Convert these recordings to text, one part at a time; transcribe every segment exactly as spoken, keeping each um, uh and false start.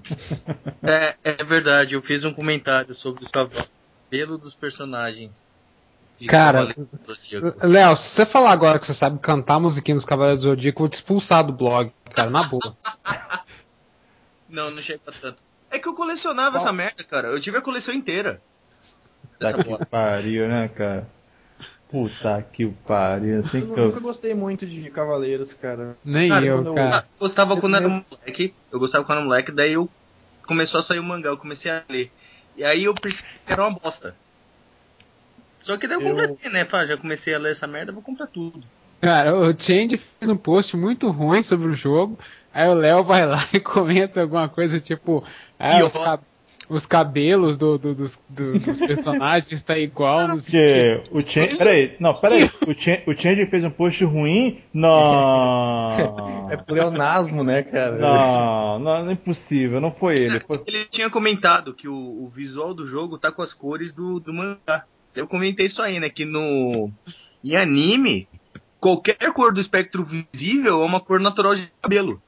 É, é verdade, eu fiz um comentário sobre os cavalos, pelo dos personagens. Cara, Léo, se você falar agora que você sabe cantar a musiquinha dos Cavaleiros do Zodíaco, eu vou te expulsar do blog, cara, na boa. Não, não chega tanto. É que eu colecionava oh. essa merda, cara. Eu tive a coleção inteira. Tá que pariu, né, cara? Puta que pariu. Tem eu que... nunca gostei muito de Cavaleiros, cara. Nem cara, eu, cara. Eu gostava Esse quando mesmo... era moleque. Eu gostava quando era moleque, daí eu começou a sair o mangá, eu comecei a ler. E aí eu percebi que era uma bosta. Só que daí eu, eu... completei, né? Pá, já comecei a ler essa merda, vou comprar tudo. Cara, o Change fez um post muito ruim sobre o jogo. Aí o Léo vai lá e comenta alguma coisa tipo... Ah, os, cab- os cabelos do, do, dos, do, dos personagens está igual. Não sei o Change... Peraí, não, peraí. O Change, o Change fez um post ruim? Não. É pleonasmo, né, cara? Não, não, não é impossível, não foi ele. Foi... Ele tinha comentado que o, o visual do jogo tá com as cores do, do mangá. Eu comentei isso aí, né? Que no... Em anime... Qualquer cor do espectro visível é uma cor natural de cabelo.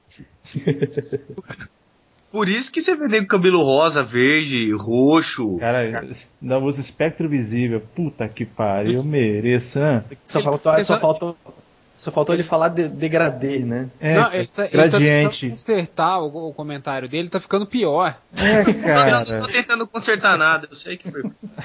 Por isso que você vê nego com cabelo rosa, verde, roxo. Cara, não usa espectro visível. Puta que pariu, eu mereço, né? Só faltou, só faltou, só faltou ele falar de, degradê, né? É, não, ele tá, gradiente. Ele tá tentando consertar o, o comentário dele, tá ficando pior. É, cara. Eu não tô tentando consertar nada, eu sei que foi.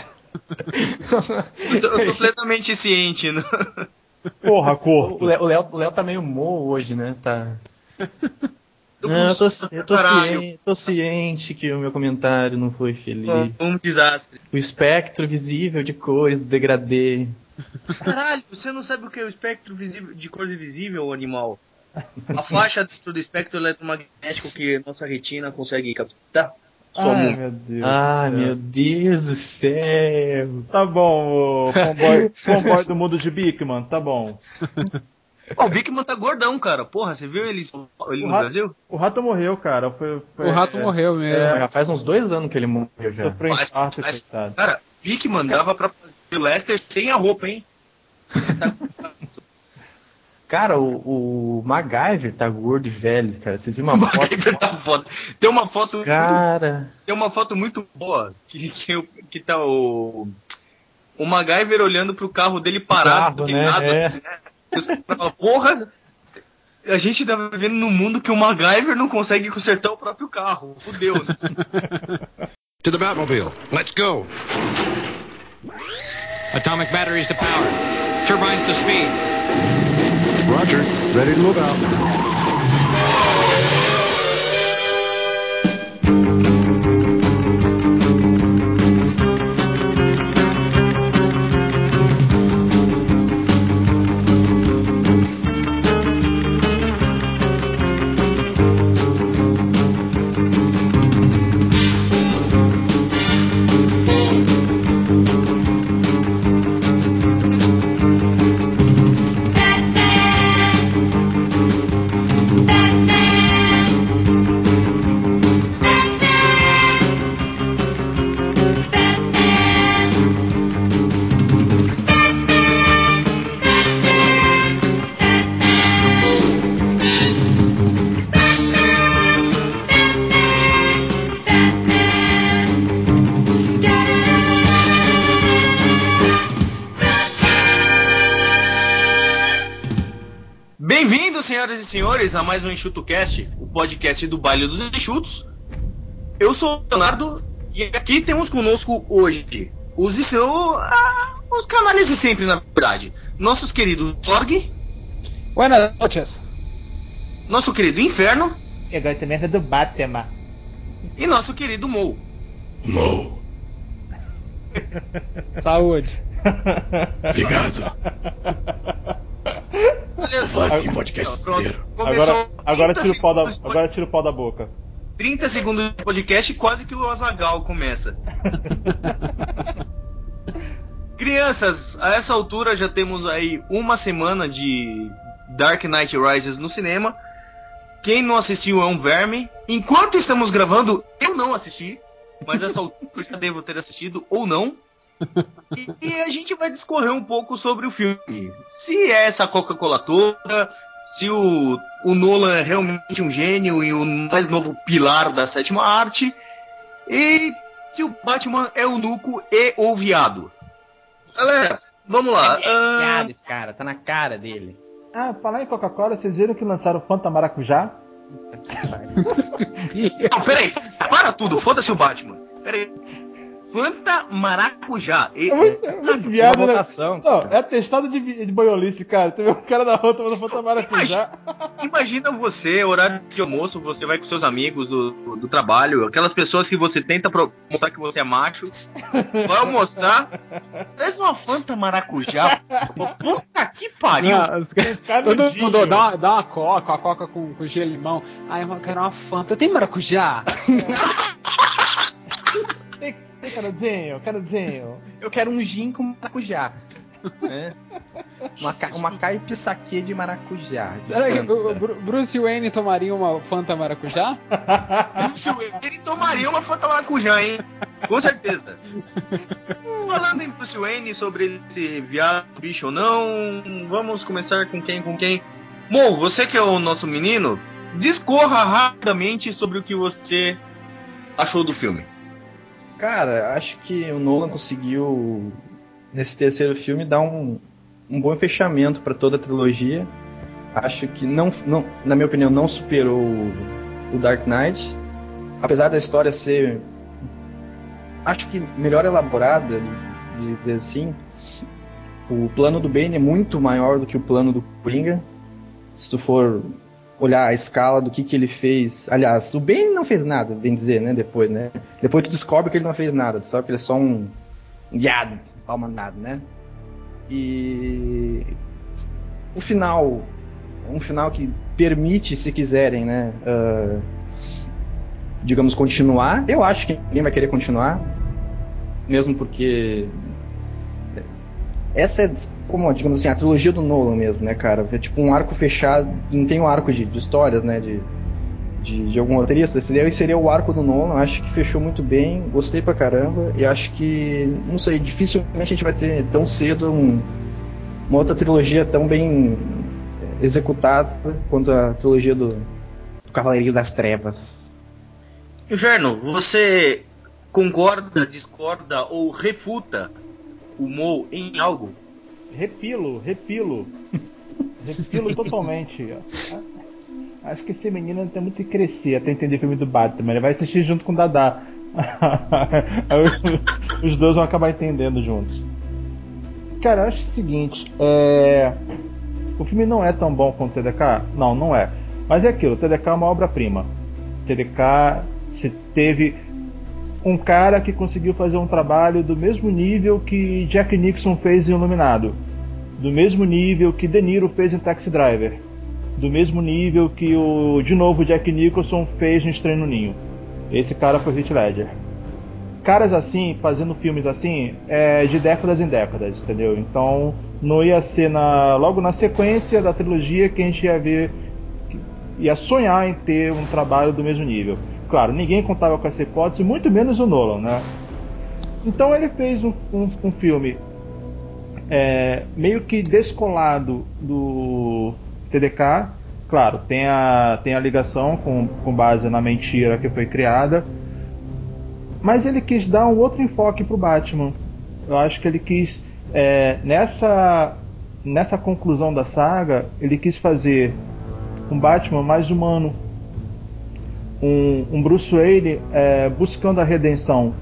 eu, tô, eu tô plenamente ciente, né? Porra, corpo. O Léo, o Léo tá meio mo hoje, né? Tá. Não, eu tô, eu tô ciente, tô ciente que o meu comentário não foi feliz. Um desastre. O espectro visível de cores do degradê. Caralho, você não sabe o que é o espectro visível, de cores invisível, animal? A faixa dentro do espectro eletromagnético que nossa retina consegue captar. Ai, meu Deus. Ai, meu Deus do céu. Tá bom, o fanboy, fanboy do mundo de Bigman, tá bom. Oh, o Bigman tá gordão, cara. Porra, você viu ele, ele no rato, Brasil? O rato morreu, cara. Foi, foi, o rato é, morreu mesmo. É, já faz uns dois anos que ele morreu já. Sofreu infarto, coitado. Cara, Bigman dava pra fazer o Lester sem a roupa, hein? Cara, o, o MacGyver tá gordo e velho, cara. Vocês viram uma o foto? Tá foda. Tem uma foto cara... muito, tem uma foto muito boa que, que, que tá o o MacGyver olhando pro carro dele parado, carro, né? É. Assim, né? Fala, porra, a gente tá vivendo num mundo que o MacGyver não consegue consertar o próprio carro. Fudeu. To the Batmobile. Let's go. Atomic batteries to power. Turbines to speed. Roger. Ready to move out. Senhoras e senhores, a mais um EnxutoCast, o podcast do Baile dos Enxutos. Eu sou o Leonardo e aqui temos conosco hoje os, ah, os canais de sempre, na verdade. Nossos queridos Sorg. Buenas noches. Nosso querido Inferno. Eu gosto também do Batman. E nosso querido Mou. Mou. Saúde. Obrigado. Vou falar assim, podcast inteiro. Agora, agora tira o pau da, agora tira o pau da boca. trinta segundos de podcast, quase que o Azaghal começa. Crianças, a essa altura já temos aí uma semana de Dark Knight Rises no cinema. Quem não assistiu é um verme. Enquanto estamos gravando, eu não assisti, mas essa altura eu já devo ter assistido ou não. E, e a gente vai discorrer um pouco sobre o filme. Se é essa Coca-Cola toda, se o, o Nolan é realmente um gênio e o mais novo pilar da sétima arte, e se o Batman é o nuco e o viado. Galera, vamos lá. É, é viado esse cara, tá na cara dele. Ah, falar em Coca-Cola, vocês viram que lançaram o Fanta Maracujá? Não, peraí, para tudo, foda-se o Batman. Peraí. Fanta Maracujá. E, é muito, é muito viado, né? votação, não, é atestado de, de boiolice, cara. Tu vê um cara na rua tomando Fanta Maracujá. Imagina, imagina você, horário de almoço, você vai com seus amigos do, do, do trabalho, aquelas pessoas que você tenta pro, mostrar que você é macho, vai almoçar, traz uma Fanta Maracujá. Puta que pariu. Não, os caras, todo mundo dá uma, dá uma coca, uma coca com, com gelo e limão. Aí eu quero uma Fanta. Tem maracujá? Tem, tem canudinho, canudinho. Eu quero um gin com maracujá. É. Uma, uma caipisaque de maracujá. De Será que o Bruce Wayne tomaria uma Fanta maracujá? Bruce Wayne tomaria uma Fanta maracujá, hein? Com certeza. Falando em Bruce Wayne, sobre ele ser viado, bicho ou não, vamos começar com quem, com quem? Mo, você que é o nosso menino, discorra rapidamente sobre o que você achou do filme. Cara, acho que o Nolan conseguiu, nesse terceiro filme, dar um, um bom fechamento para toda a trilogia. Acho que, não, não, na minha opinião, não superou o, o Dark Knight. Apesar da história ser, acho que melhor elaborada, de dizer assim, o plano do Bane é muito maior do que o plano do Coringa. Se tu for olhar a escala do que, que ele fez. Aliás, o Bane não fez nada, bem dizer, né? Depois, né? Depois tu descobre que ele não fez nada, tu sabe que ele é só um viado, pau mandado, né? E o final é um final que permite, se quiserem, né? Uh, digamos, continuar. Eu acho que ninguém vai querer continuar, mesmo porque essa é, como, digamos assim, a trilogia do Nolan mesmo, né, cara? É tipo um arco fechado, não tem um arco de, de histórias, né, de, de, de algum roteirista. Esse daí seria o arco do Nolan, acho que fechou muito bem, gostei pra caramba, e acho que, não sei, dificilmente a gente vai ter tão cedo um, uma outra trilogia tão bem executada quanto a trilogia do, do Cavaleiro das Trevas. Inferno, você concorda, discorda ou refuta o Mo em algo? Repilo, repilo. Repilo totalmente. Acho que esse menino tem muito que crescer até entender o filme do Batman. Ele vai assistir junto com o Dadá. Os dois vão acabar entendendo juntos. Cara, eu acho o seguinte. É... O filme não é tão bom quanto o T D K? Não, não é. Mas é aquilo, o T D K é uma obra-prima. O T D K se teve um cara que conseguiu fazer um trabalho do mesmo nível que Jack Nixon fez em Iluminado, do mesmo nível que De Niro fez em Taxi Driver, do mesmo nível que o, de novo, Jack Nicholson fez no Estranho no Ninho. Esse cara foi Heath Ledger. Caras assim, fazendo filmes assim, é de décadas em décadas, entendeu? Então não ia ser na, logo na sequência da trilogia que a gente ia ver, ia sonhar em ter um trabalho do mesmo nível. Claro, ninguém contava com essa hipótese, muito menos o Nolan, né? Então ele fez um, um, um filme é, meio que descolado do T D K. Claro, tem a, tem a ligação com, com base na mentira que foi criada, mas ele quis dar um outro enfoque pro Batman. Eu acho que ele quis, é, nessa, nessa conclusão da saga, ele quis fazer um Batman mais humano. Um, um Bruce Wayne é, buscando a redenção.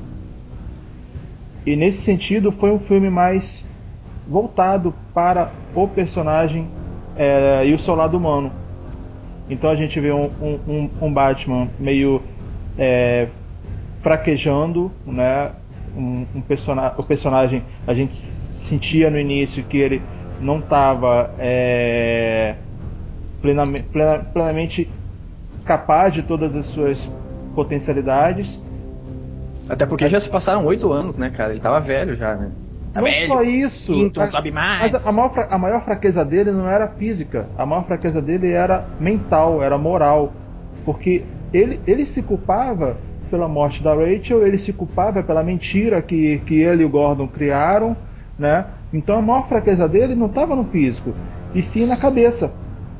E nesse sentido foi um filme mais voltado para o personagem é, e o seu lado humano. Então a gente vê um, um, um Batman meio é, fraquejando, né? um, um persona- o personagem, a gente sentia no início que ele não estava é, plenamente, plenamente capaz de todas as suas potencialidades. Até porque já se passaram oito anos, né, cara? Ele tava velho já, né? Tá não velho. só isso, Quinto, não a, sobe mais. mas a maior, a maior fraqueza dele não era física, a maior fraqueza dele era mental, era moral, porque ele, ele se culpava pela morte da Rachel, ele se culpava pela mentira que, que ele e o Gordon criaram, né? Então a maior fraqueza dele não estava no físico, e sim na cabeça.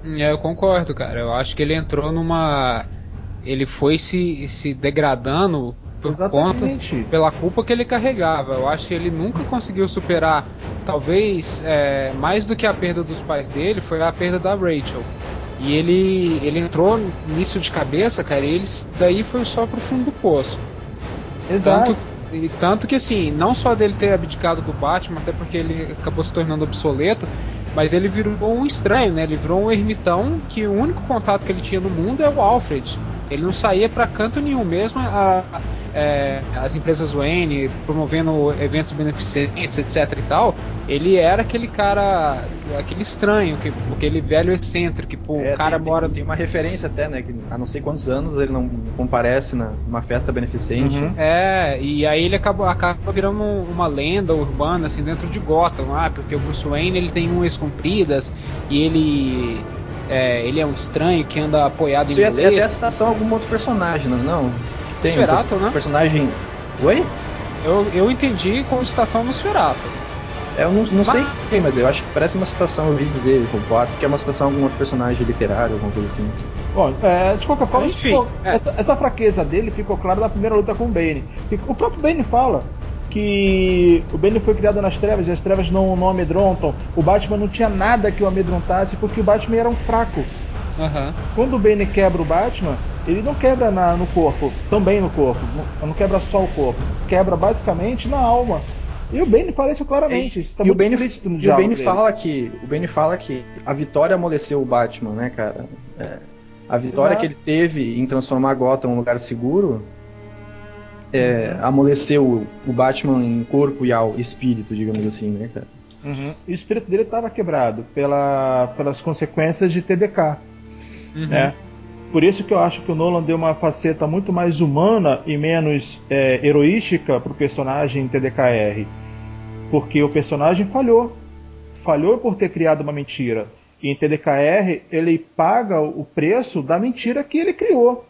Eu concordo, cara. Eu acho que ele entrou numa... Ele foi se, se degradando por conta, pela culpa que ele carregava. Eu acho que ele nunca conseguiu superar, talvez, é, mais do que a perda dos pais dele, foi a perda da Rachel. E ele, ele entrou nisso de cabeça, cara, e ele, daí foi só pro fundo do poço. Exato. Tanto, e tanto que, assim, não só dele ter abdicado do Batman, até porque ele acabou se tornando obsoleto, mas ele virou um estranho, né? Ele virou um ermitão que o único contato que ele tinha no mundo é o Alfred. Ele não saía pra canto nenhum, mesmo a, a, é, as empresas Wayne promovendo eventos beneficentes, etc e tal. Ele era aquele cara, aquele estranho, que, aquele velho excêntrico, que pô, é, o cara tem, mora... Tem, tem uma referência até, né? Que há não sei quantos anos ele não comparece na, numa festa beneficente. Uhum. É, e aí ele acaba, acaba virando uma lenda urbana, assim, dentro de Gotham, ah, porque o Bruce Wayne, ele tem unhas compridas, e ele... É, ele é um estranho que anda apoiado Isso em muletas. Isso é até a citação a assim. algum outro personagem, não? não tem Nosferatu, um né? personagem... Oi? Eu, eu entendi como citação Nosferatu. É, eu não, não sei quem, mas eu acho que parece uma citação, eu ouvi dizer com boatos, que é uma citação a algum outro personagem literário, alguma coisa assim. Bom, é, de qualquer forma, Enfim, ficou, é. essa, essa fraqueza dele ficou clara na primeira luta com o Bane. E o próprio Bane fala que o Bane foi criado nas trevas e as trevas não, não amedrontam. O Batman não tinha nada que o amedrontasse porque o Batman era um fraco. Uhum. Quando o Bane quebra o Batman, ele não quebra na, no corpo, também no corpo, não, não quebra só o corpo, quebra basicamente na alma. E o Bane fala isso claramente. Isso tá e, muito o Bane, explícito no e o diálogo Bane dele. fala que o Bane fala que a vitória amoleceu o Batman, né, cara? É, a vitória Exato. que ele teve em transformar Gotham num lugar seguro é, uhum. amoleceu o Batman em corpo e ao espírito, digamos assim, né, cara? Uhum. O espírito dele estava quebrado pela, pelas consequências de T D K, Uhum. né? Por isso que eu acho que o Nolan deu uma faceta muito mais humana e menos é, heroística pro personagem em T D K R. Porque o personagem falhou. Falhou por ter criado uma mentira. E em T D K R ele paga o preço da mentira que ele criou.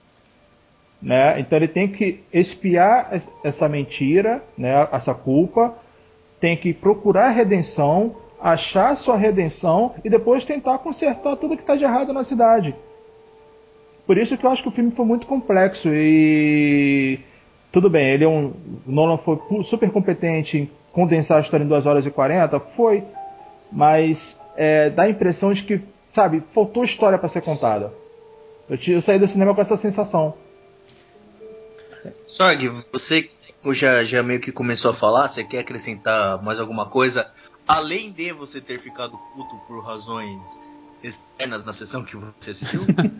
Né? Então ele tem que expiar essa mentira, né? Essa culpa, tem que procurar redenção, achar sua redenção e depois tentar consertar tudo que está de errado na cidade. Por isso que eu acho que o filme foi muito complexo e tudo bem, ele é um o Nolan foi super competente em condensar a história em duas horas e quarenta, foi, mas é, dá a impressão de que, sabe, faltou história para ser contada. Eu, eu saí do cinema com essa sensação. Sorg, você já, já meio que começou a falar, você quer acrescentar mais alguma coisa? Além de você ter ficado puto por razões externas na sessão que você assistiu?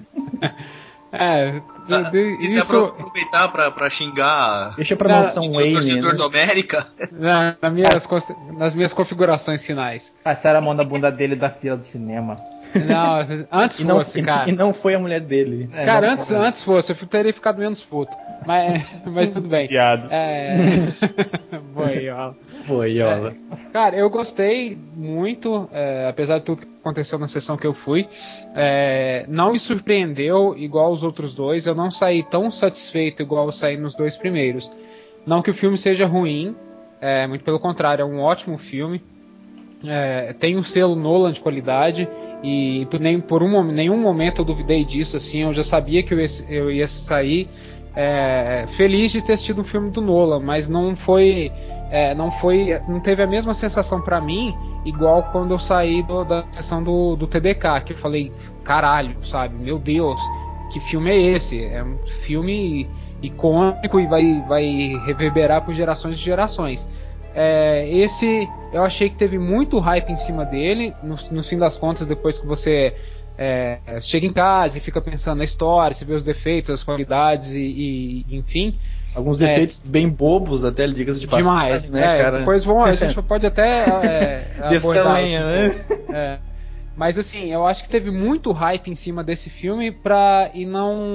É, de, de, e isso... dá pra aproveitar pra, pra xingar... Deixa pra mansão Wayne, torcedor né? do América. Na, na minhas, nas minhas configurações finais. Passaram a mão na bunda dele da fila do cinema. Não, antes e não, fosse, e, cara. E não foi a mulher dele. É, cara, antes, foi. antes fosse, eu teria ficado menos puto. Mas, mas tudo bem. Piado. É... Boiola. Boiola. É, cara, eu gostei muito, é, apesar de tudo que aconteceu na sessão que eu fui. É, não me surpreendeu igual os outros dois. Eu não saí tão satisfeito igual eu saí nos dois primeiros. Não que o filme seja ruim, é, muito pelo contrário, é um ótimo filme. É, tem um selo Nolan de qualidade e nem por um, nenhum momento eu duvidei disso. Assim, eu já sabia que eu ia, eu ia sair é, feliz de ter assistido um filme do Nolan, mas não foi, é, não foi, não teve a mesma sensação pra mim igual quando eu saí do, da sessão do, do T D K, que eu falei, caralho, sabe, meu Deus, que filme é esse? É um filme icônico e vai, vai reverberar por gerações e gerações. É, esse eu achei que teve muito hype em cima dele. No, no fim das contas, depois que você é, chega em casa e fica pensando na história, você vê os defeitos, as qualidades e, e enfim. Alguns defeitos é, bem bobos, até diga-se de demais, passagem, né, é, cara? Depois vão, a gente pode até é, abordar lenha, né? É, mas assim, eu acho que teve muito hype em cima desse filme pra, e não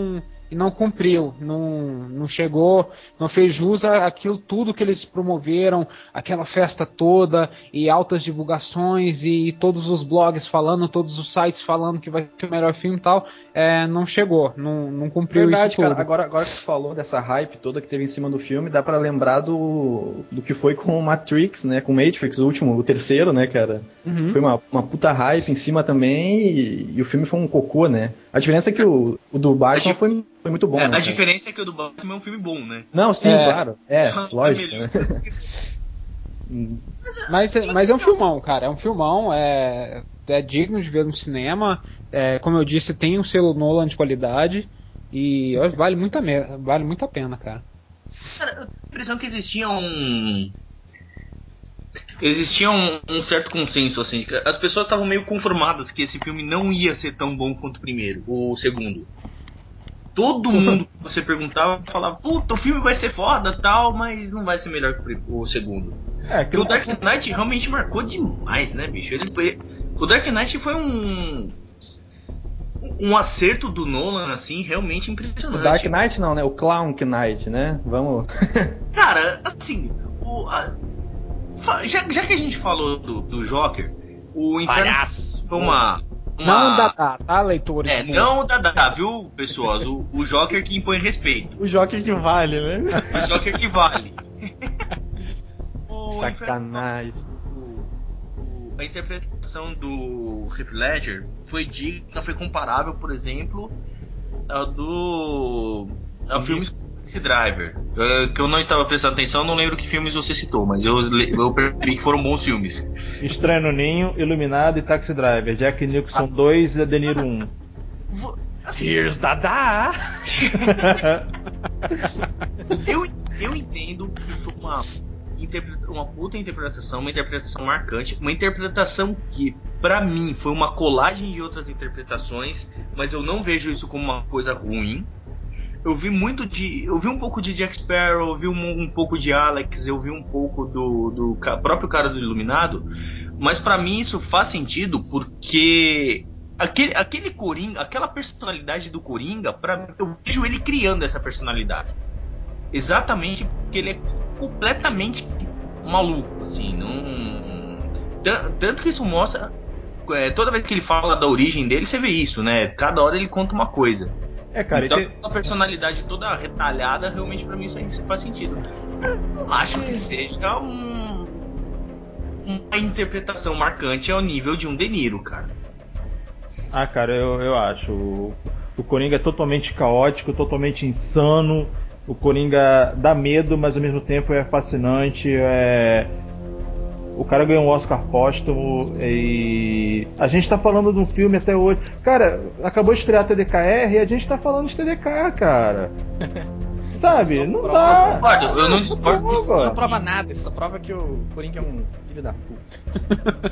e não cumpriu, não, não chegou, não fez jus àquilo tudo que eles promoveram, aquela festa toda, e altas divulgações, e todos os blogs falando, todos os sites falando que vai ser o melhor filme e tal, é, não chegou, não, não cumpriu Verdade, isso tudo. cara, agora, agora que tu falou dessa hype toda que teve em cima do filme, dá pra lembrar do, do que foi com o Matrix, né, com o Matrix, o último, o terceiro, né, cara, Uhum. foi uma, uma puta hype em cima também, e, e o filme foi um cocô, né, a diferença é que o, o do Batman foi, foi muito bom, é, né, a cara? diferença é que o do Batman é um filme bom, né? Não, sim, É. claro, é, Só lógico, melhor. né. Mas, mas é um filmão, cara, é um filmão, é, é digno de ver no cinema, é, como eu disse, tem um selo Nolan de qualidade, e ó, vale muito a, me- vale muito a pena, cara. Cara, eu tenho a impressão que existia um. Existia um, um certo consenso, assim. Que as pessoas estavam meio conformadas que esse filme não ia ser tão bom quanto o primeiro, o segundo. Todo mundo que você perguntava falava, puta, o filme vai ser foda tal, mas não vai ser melhor que o pri- o segundo. É, Porque o Dark Knight realmente marcou demais, né, bicho? Ele foi... O Dark Knight foi um. Um acerto do Nolan, assim, realmente O impressionante. Dark Knight não, né, o Clown Knight, né, vamos... Cara, assim, o, a- fa- já, já que a gente falou do, do Joker, o Inferno Palhaço. foi uma. uma Não dá, tá, tá, leitores? É, não dá, dá, viu, pessoas? O, o Joker que impõe respeito. O Joker que vale, né? O Joker que vale. O Sacanagem. Inferno- o- o- a interpretação do Heath Ledger foi digna, foi comparável, por exemplo, ao do. ao filme Taxi Driver. Eh, que eu não estava prestando atenção, não lembro que filmes você citou, mas eu, le- eu percebi que foram bons filmes. Estranho no Ninho, Iluminado e Taxi Driver. Jack Nicholson dois e De Niro um. Vo- Here's Dada! Eu, eu entendo que foi uma, interpreta- uma puta interpretação, uma interpretação marcante, uma interpretação que, pra mim, foi uma colagem de outras interpretações, mas eu não vejo isso como uma coisa ruim. Eu vi muito de. Eu vi um pouco de Jack Sparrow, eu vi um, um pouco de Alex, eu vi um pouco do, do ca- próprio cara do Iluminado, mas pra mim isso faz sentido porque aquele, aquele Coringa, aquela personalidade do Coringa, pra, eu vejo ele criando essa personalidade. Exatamente porque ele é completamente maluco, assim, não. Tan- Tanto que isso mostra. É, toda vez que ele fala da origem dele, você vê isso, né? Cada hora ele conta uma coisa. É, cara, Então, e tem- a personalidade toda retalhada, realmente pra mim isso aí faz sentido. Eu não acho que seja um, uma interpretação marcante ao nível de um De Niro, cara. Ah, cara, eu, eu acho. O, o Coringa é totalmente caótico, totalmente insano. O Coringa dá medo, mas ao mesmo tempo é fascinante. É... O cara ganhou um Oscar póstumo e a gente tá falando de um filme até hoje. Cara, acabou de estrear a T D K R e a gente tá falando de T D K, cara. Sabe? Não dá. Concordo, eu não Isso discordo. prova. Isso não prova nada, isso só prova que o Coringa é um filho da puta.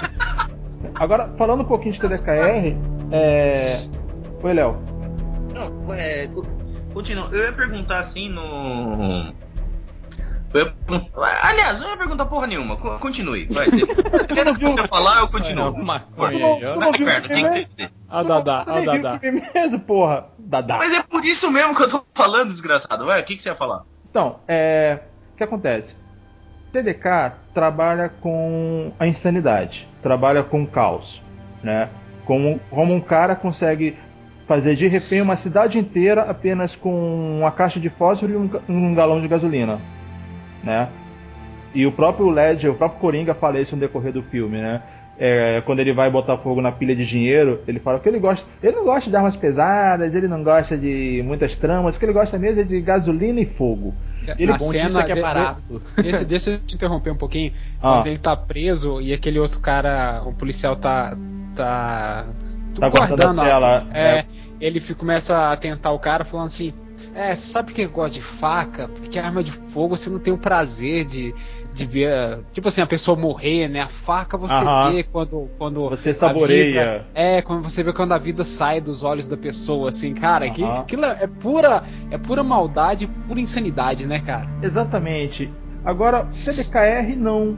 Agora, falando um pouquinho de T D K R, é. Oi, Léo. Não, é, co- continua. Eu ia perguntar assim no. Eu ia perguntar- aliás, eu ia perguntar porra nenhuma. Co- Continue, vai. Se não viu- você falar, eu continuo. Não, Tu maconha não, aí, ó. tu não viu o Perna, tem filme? que ter. Ó o Tu não- Dadá, tu ó o nem viu Dadá. o filme mesmo, porra. Dadá. Mas é por isso mesmo que eu tô falando, desgraçado. Vai, o que, que você ia falar? Então, é, o que acontece? T D K trabalha com a insanidade, trabalha com o caos, né? Como, como um cara consegue fazer de refém uma cidade inteira apenas com uma caixa de fósforo e um, ga- um galão de gasolina, né? E o próprio Ledger, o próprio Coringa fala isso no decorrer do filme, né? É, quando ele vai botar fogo na pilha de dinheiro, ele fala que ele gosta. Ele não gosta de armas pesadas, ele não gosta de muitas tramas, o que ele gosta mesmo é de gasolina e fogo. Ele Na bom cena disso é que é de- barato. de- Deixa, deixa eu te interromper um pouquinho. Ah. Quando ele tá preso e aquele outro cara, o policial tá. tá. Tá guardando a cela, É, é. ele fi- começa a tentar o cara falando assim. É, sabe quem gosta de faca? Porque arma de fogo você não tem o prazer de, de ver. Tipo assim, a pessoa morrer, né? A faca você Aham. vê quando. quando Você a saboreia. vida- é, quando você vê quando a vida sai dos olhos da pessoa, assim, cara, que, Aham. aquilo é pura, é pura maldade, pura insanidade, né, cara? Exatamente. Agora, T D K R não.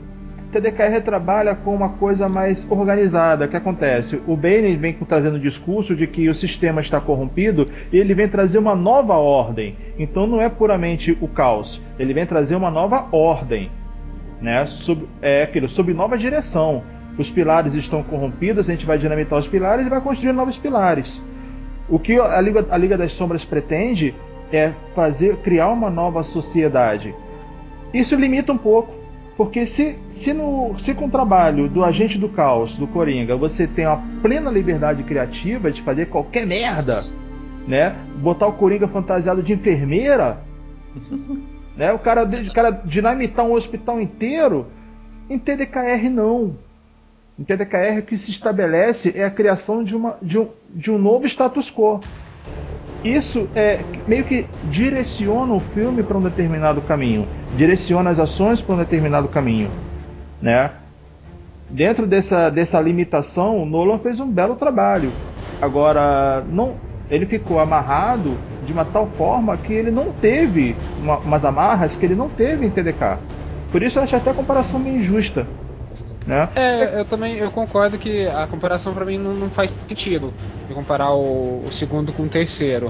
T D K R trabalha com uma coisa mais organizada. O que acontece? O Bane vem trazendo o discurso de que o sistema está corrompido e ele vem trazer uma nova ordem. Então não é puramente o caos, ele vem trazer uma nova ordem, né? Sob, é aquilo, sob nova direção. Os pilares estão corrompidos, a gente vai dinamitar os pilares e vai construir novos pilares. O que a Liga, a Liga das Sombras pretende é fazer, criar uma nova sociedade. Isso limita um pouco, porque se, se, no, se com o trabalho do Agente do Caos, do Coringa, você tem a plena liberdade criativa de fazer qualquer merda, né? Botar o Coringa fantasiado de enfermeira, né? o, cara, o cara dinamitar um hospital inteiro, em T D K R não. Em T D K R o que se estabelece é a criação de, uma, de, um, de um novo status quo. Isso é, meio que direciona o filme para um determinado caminho, direciona as ações para um determinado caminho, né? Dentro dessa, dessa limitação, o Nolan fez um belo trabalho. Agora, não, ele ficou amarrado de uma tal forma que ele não teve uma, umas amarras que ele não teve em T D K. Por isso eu acho até a comparação meio injusta. Né? É, eu também eu concordo que a comparação para mim não, não faz sentido de comparar o, o segundo com o terceiro.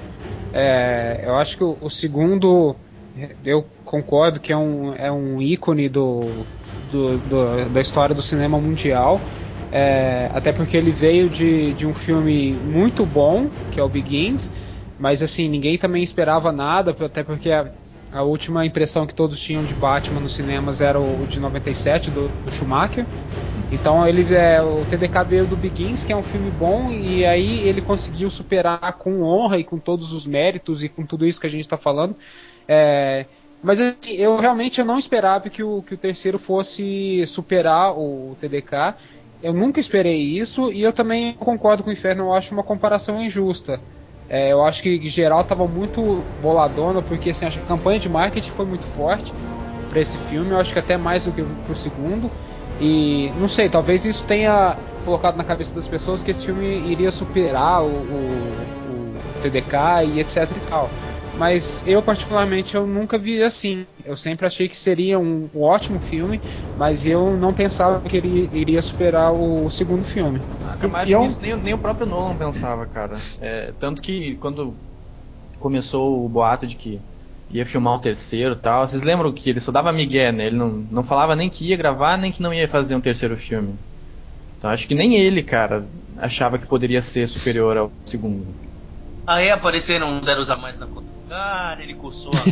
É, eu acho que o, o segundo, eu concordo que é um, é um ícone do, do, do, da história do cinema mundial, é, até porque ele veio de, de um filme muito bom, que é o Begins, mas assim, ninguém também esperava nada, até porque a, a última impressão que todos tinham de Batman nos cinemas era o de noventa e sete, do, do Schumacher. Então ele é, o T D K veio do Begins, que é um filme bom, e aí ele conseguiu superar com honra e com todos os méritos e com tudo isso que a gente está falando. É, mas assim, eu realmente eu não esperava que o, que o terceiro fosse superar o T D K. Eu nunca esperei isso, e eu também concordo com o Inferno, eu acho uma comparação injusta. É, eu acho que geral estava muito boladona, porque assim, acho que a campanha de marketing foi muito forte para esse filme, eu acho que até mais do que para o segundo. E não sei, talvez isso tenha colocado na cabeça das pessoas que esse filme iria superar o, o, o T D K e etc e tal. Mas eu particularmente eu nunca vi assim. Eu sempre achei que seria um, um ótimo filme, mas eu não pensava que ele iria superar o, o segundo filme. Ah, mas acho que isso nem, nem o próprio Nolan pensava, cara. É, tanto que quando começou o boato de que ia filmar o terceiro e tal, vocês lembram que ele só dava migué, né? Ele não, não falava nem que ia gravar, nem que não ia fazer um terceiro filme. Então acho que nem ele, cara, achava que poderia ser superior ao segundo. Aí apareceram zeros a mais na conta do lugar, ele coçou a...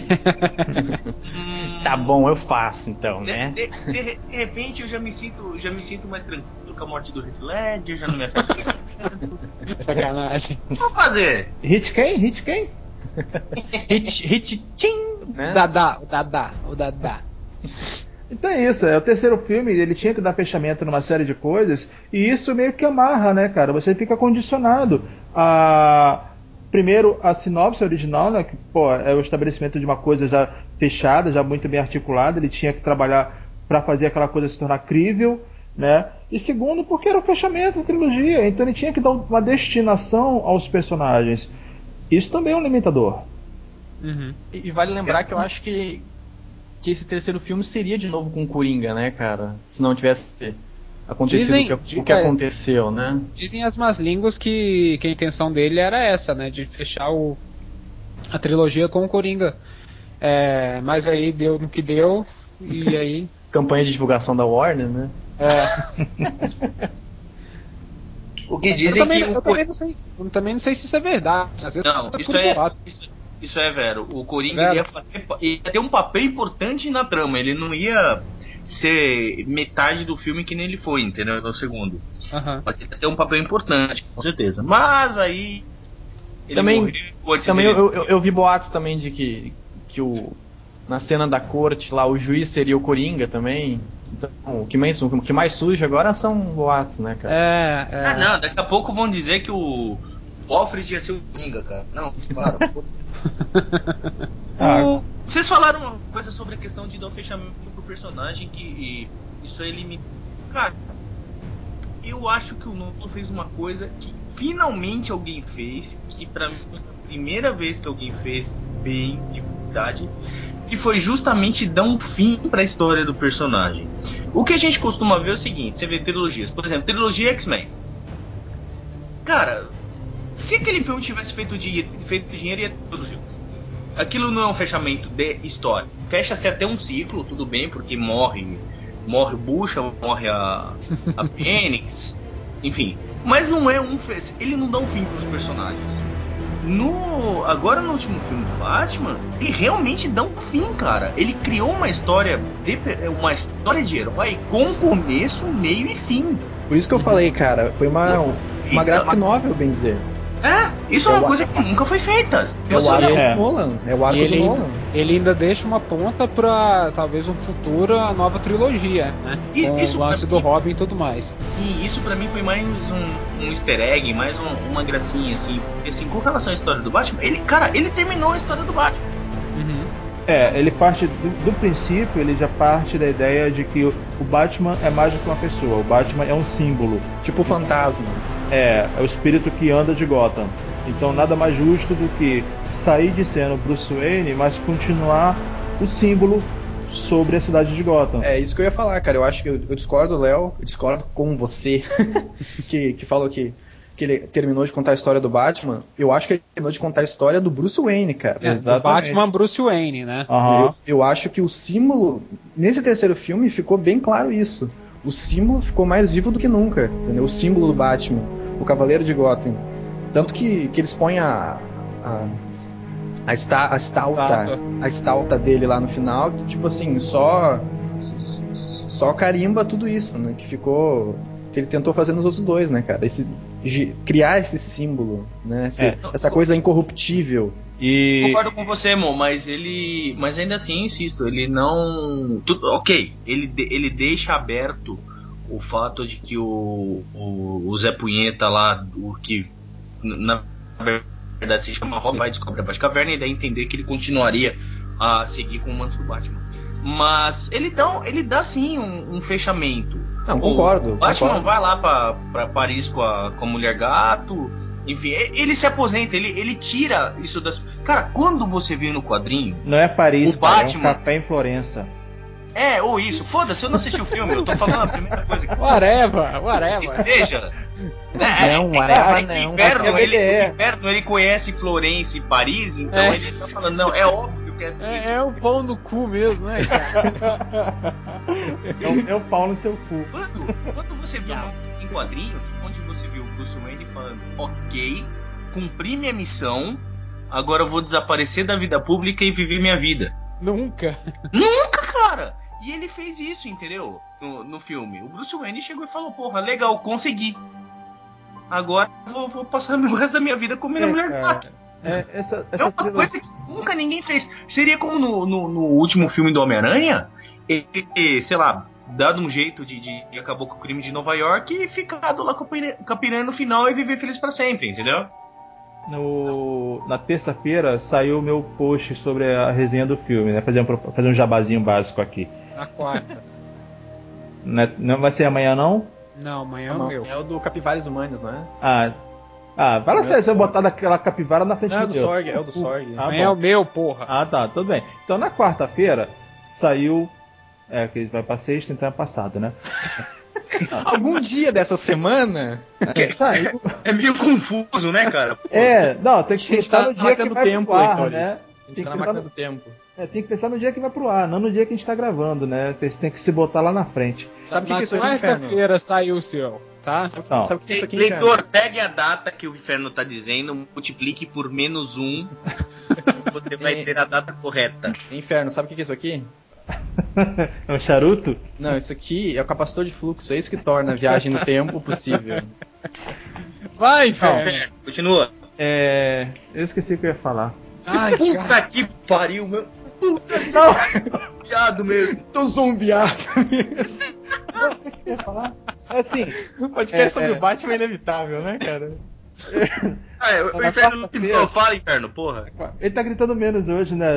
hum, Tá bom, eu faço então, né? De, de, de, de repente eu já me sinto, já me sinto mais tranquilo com a morte do Heath Ledger, já não me afeta mais tanto. Sacanagem. O que eu vou fazer? Hit quem? Hit quem? Hit, hit, tchim, né? O Dadá, o Dadá, o Dadá. Então é isso, é o terceiro filme, ele tinha que dar fechamento numa série de coisas, e isso meio que amarra, né, cara? Você fica condicionado a... Primeiro, a sinopse original, né, que, pô, é o estabelecimento de uma coisa já fechada, já muito bem articulada, ele tinha que trabalhar para fazer aquela coisa se tornar crível, né? E segundo, porque era o fechamento da trilogia, então ele tinha que dar uma destinação aos personagens. Isso também é um limitador. Uhum. E, e vale lembrar que eu acho que, que esse terceiro filme seria de novo com o Coringa, né, cara? Se não tivesse acontecido Dizem, o, que, o que aconteceu, né? Dizem as más línguas que, que a intenção dele era essa, né? De fechar o, a trilogia com o Coringa. É, mas aí deu no que deu, e aí... Campanha de divulgação da Warner, né? É. O que Eu dizem também, que o eu também não sei, eu também não sei se isso é verdade. Às vezes Não, tá isso tudo é, bolado. isso, isso é vero. O Coringa É ele vero? ia, fazer, ia ter um papel importante na trama. Ele não ia ser metade do filme que nem ele foi, entendeu? No segundo. Uhum. Mas ele ia ter um papel importante, com certeza. Mas aí ele também morreu. também ele... eu, eu, eu vi boatos também de que, que o, na cena da corte lá o juiz seria o Coringa também. Então, o que mais, o que mais surge agora são boatos, né, cara? É, é. Ah, não, daqui a pouco vão dizer que o o Alfred ia ser o Coringa, cara. Não, para. Ah, Vocês falaram uma coisa sobre a questão de dar o fechamento pro personagem, que e, isso aí limita. Cara, eu acho que o Nolan fez uma coisa que finalmente alguém fez, que pra mim foi a primeira vez que alguém fez bem, de verdade, que foi justamente dar um fim para a história do personagem. O que a gente costuma ver é o seguinte, você vê trilogias, por exemplo, trilogia X-Men. Cara, se aquele filme tivesse feito, de, feito dinheiro, ia ter todos os filmes. Aquilo não é um fechamento de história. Fecha-se até um ciclo, tudo bem, porque morre, morre o Bucha, morre a, a Fênix, enfim. Mas não é um... Ele não dá um fim pros personagens. No, agora no último filme do Batman, ele realmente dá um fim, cara. Ele criou uma história de, uma história de herói com começo, meio e fim. Por isso que eu falei, cara, foi uma, uma graphic novel, bem dizer. É, isso é, é uma coisa que nunca foi feita. É o arco é. do Nolan. É o arco ele, do Nolan. Ele ainda deixa uma ponta pra talvez um futuro, a nova trilogia, né? E, com o lance do Robin e tudo mais. E isso pra mim foi mais um, um easter egg, mais um, uma gracinha, assim. Porque assim, com relação à história do Batman, ele, cara, ele terminou a história do Batman. Uhum. É, ele parte do, do princípio, ele já parte da ideia de que o, o Batman é mais do que uma pessoa, o Batman é um símbolo. Tipo o fantasma. É, é o espírito que anda de Gotham. Então nada mais justo do que sair de sendo Bruce Wayne, mas continuar o símbolo sobre a cidade de Gotham. É isso que eu ia falar, cara. Eu acho que eu, eu discordo, Léo, eu discordo com você, que, que falou que que ele terminou de contar a história do Batman. Eu acho que ele terminou de contar a história do Bruce Wayne, cara. É, do Batman Bruce Wayne, né? Uhum. Eu, eu acho que o símbolo, nesse terceiro filme, ficou bem claro isso. O símbolo ficou mais vivo do que nunca, entendeu? O símbolo do Batman, o Cavaleiro de Gotham. Tanto que, que eles põem a a, a, esta, a, estalta, a estalta dele lá no final, que tipo assim, só só carimba tudo isso, né? Que ficou... que ele tentou fazer nos outros dois, né, cara? Esse, criar esse símbolo, né? Esse, é. Essa coisa incorruptível. E... Concordo com você, Mo, mas ele... Mas ainda assim, insisto, ele não... Tudo, ok, ele, ele deixa aberto o fato de que o, o, o Zé Punheta lá, o que na verdade se chama Robin, vai descobrir a Batcaverna e daí entender que ele continuaria a seguir com o manto do Batman. Mas ele dá, ele dá sim um, um fechamento. Não, concordo. O Batman concordo. vai lá pra, pra Paris com a, com a Mulher Gato. Enfim, ele se aposenta, ele, ele tira isso das... Cara, quando você viu no quadrinho... Não é Paris, o cara, Batman... é um café em Florença. É, ou isso. Foda-se, eu não assisti o filme, eu tô falando a primeira coisa que... Whatever, whatever. Veja. Não, whatever é, não. O inverno, ele, o inverno, ele conhece Florença e Paris, então é. ele tá falando, não, é óbvio que é... É, é o pau no cu mesmo, né, cara? É o meu pau no seu cu. Quando, quando você viu em quadrinhos, onde você viu o Bruce Wayne falando, ok, cumpri minha missão, agora eu vou desaparecer da vida pública e viver minha vida. Nunca. Nunca, cara! E ele fez isso, entendeu? No, no filme. O Bruce Wayne chegou e falou, porra, legal, consegui. Agora eu vou, vou passar o resto da minha vida comendo é, mulher gata. É, essa, essa é uma trilogia... coisa que nunca ninguém fez. Seria como no, no, no último filme do Homem-Aranha, ele, sei lá, dado um jeito de, de, de acabar com o crime de Nova York e ficado lá com a piranha no final e viver feliz pra sempre, entendeu? No, na terça-feira saiu o meu post sobre a resenha do filme, né? Fazer um, fazer um jabazinho básico aqui. Na quarta. Não, não vai ser amanhã, não? Não, amanhã é o meu. É o do Capivares Humanos, não é? Ah, ah fala sério, se eu botar daquela capivara na frente não, do é do Sorg, é o do Sorg. Ah, amanhã é o meu, porra. Ah, tá, tudo bem. Então na quarta-feira saiu. É, que vai pra sexta, então é passado, né? Algum dia dessa semana é, saiu. É meio confuso, né, cara? Pô. É, não, tem que pensar tá no dia que vai tempo, pro ar, leitores. né? A gente tem tá que na máquina no... do tempo. É, tem que pensar no dia que vai pro ar, não no dia que a gente tá gravando, né? Você tem que se botar lá na frente. Sabe o que, que isso aqui, Inferno? Inferno? Quarta-feira saiu o seu, tá? Não. Sabe o que isso aqui, Leitor, Inferno? pegue a data que o Inferno tá dizendo, multiplique por menos um, você vai ter a data correta. Inferno, sabe o que é isso aqui? É um charuto? Não, isso aqui é o capacitor de fluxo, é isso que torna a viagem no tempo possível. Vai, Inferno! Continua. É... Eu esqueci o que eu ia falar. Ai, puta cara. Que pariu, meu. Puta que zombiado mesmo. Tô zombiado mesmo. Não, o que eu ia falar? É assim. O podcast é, sobre é... o Batman é inevitável, né, cara? Ah, é, o Inferno não gritou, fala, Inferno, porra. Ele tá gritando menos hoje, né?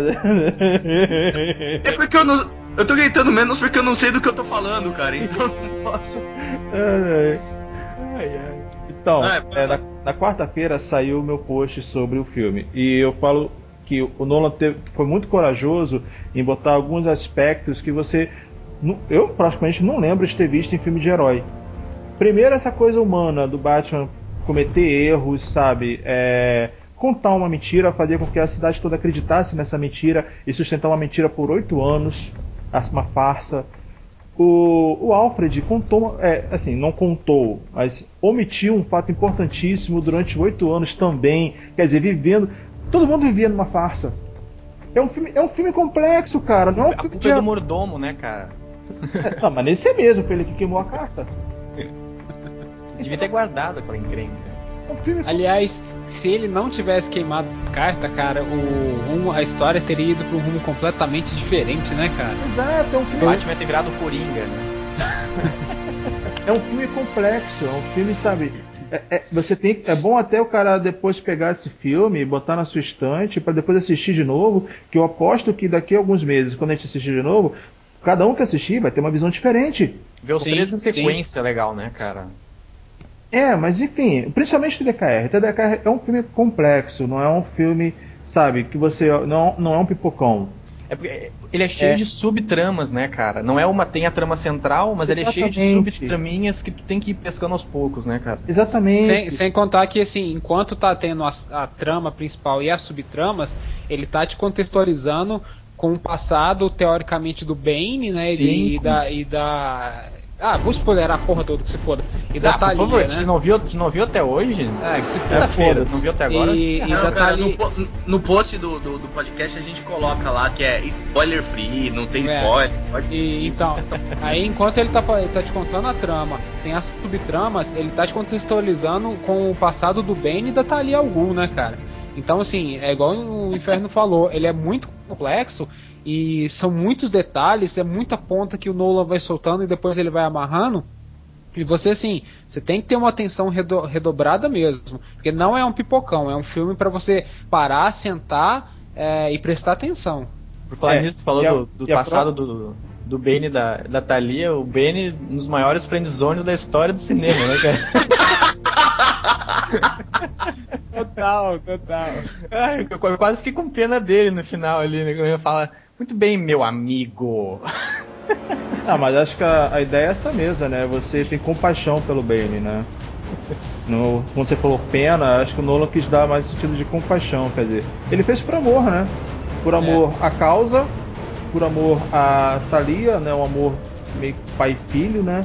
É porque eu não. Eu tô gritando menos porque eu não sei do que eu tô falando, cara. Então eu não posso. Ai, ai. Então, ah, é, é, na, na quarta-feira saiu o meu post sobre o filme. E eu falo que o Nolan teve, foi muito corajoso em botar alguns aspectos que você, eu praticamente não lembro de ter visto em filme de herói. Primeiro, essa coisa humana do Batman cometer erros, sabe? É, contar uma mentira, fazer com que a cidade toda acreditasse nessa mentira e sustentar uma mentira por oito anos, uma farsa. O, o Alfred contou, é, assim, não contou, mas omitiu um fato importantíssimo durante oito anos também. Quer dizer, vivendo. Todo mundo vivia numa farsa. É um filme, é um filme complexo, cara. Não é um A filme culpa de... é do mordomo, né, cara? É, não, mas nesse é mesmo, foi ele que queimou a carta. Devia ter guardado aquela encrenca. É um filme... Aliás, se ele não tivesse queimado a carta, cara, o rumo, a história teria ido para um rumo completamente diferente, né, cara? Exato, é um O filme. Batman ia ter virado Coringa, né? É um filme complexo, é um filme, sabe? É, é, você tem, é bom até o cara depois pegar esse filme e botar na sua estante para depois assistir de novo, que eu aposto que daqui a alguns meses, quando a gente assistir de novo, cada um que assistir vai ter uma visão diferente. Ver os Sim, três em sim. sequência é legal, né, cara? É, mas enfim, principalmente o T D K R. O T D K R é um filme complexo, não é um filme, sabe, que você não, não é um pipocão. É porque ele é cheio É. de subtramas, né, cara? Não é uma, tem a trama central, mas ele é cheio de Exatamente. subtraminhas que tu tem que ir pescando aos poucos, né, cara? Exatamente. Sem, sem contar que, assim, enquanto tá tendo a, a trama principal e as subtramas, ele tá te contextualizando com o passado, teoricamente, do Bane, né? E, Sim. e da. E da... Ah, vou spoiler a porra toda que se foda. E da Ah, por Thalia, favor, né? se não viu, se não viu até hoje, Ah, se quinta-feira, foda-se. não viu até agora, E, você- e Não, da cara, Thalia... no, po- no post do, do, do podcast a gente coloca lá que é spoiler free, não tem É. spoiler, pode E, assistir. então, aí enquanto ele tá, fa- ele tá te contando a trama, tem as subtramas, ele tá te contextualizando com o passado do Bane e da Talia al Ghul, né, cara? Então, assim, é igual o Inferno falou, ele é muito complexo e são muitos detalhes, é muita ponta que o Nolan vai soltando e depois ele vai amarrando. E você, assim, você tem que ter uma atenção redo- redobrada mesmo, porque não é um pipocão, é um filme pra você parar, sentar é, e prestar atenção. Por falar É, nisso, tu falou e a- do, do e a passado pro- do, do Bane e da, da Thalia, o Bane, um dos maiores friendzones da história do cinema, né, cara? Total, total. Ai, eu qu- quase fiquei com pena dele no final ali, né? Quando ele fala, muito bem, meu amigo. Ah, mas acho que a, a ideia é essa mesma, né? Você tem compaixão pelo Bane, né? No, quando você falou pena, acho que o Nolan quis dar mais sentido de compaixão, quer dizer, ele fez por amor, né? Por amor à causa, por amor a Thalia, né? Um amor meio pai e filho, né?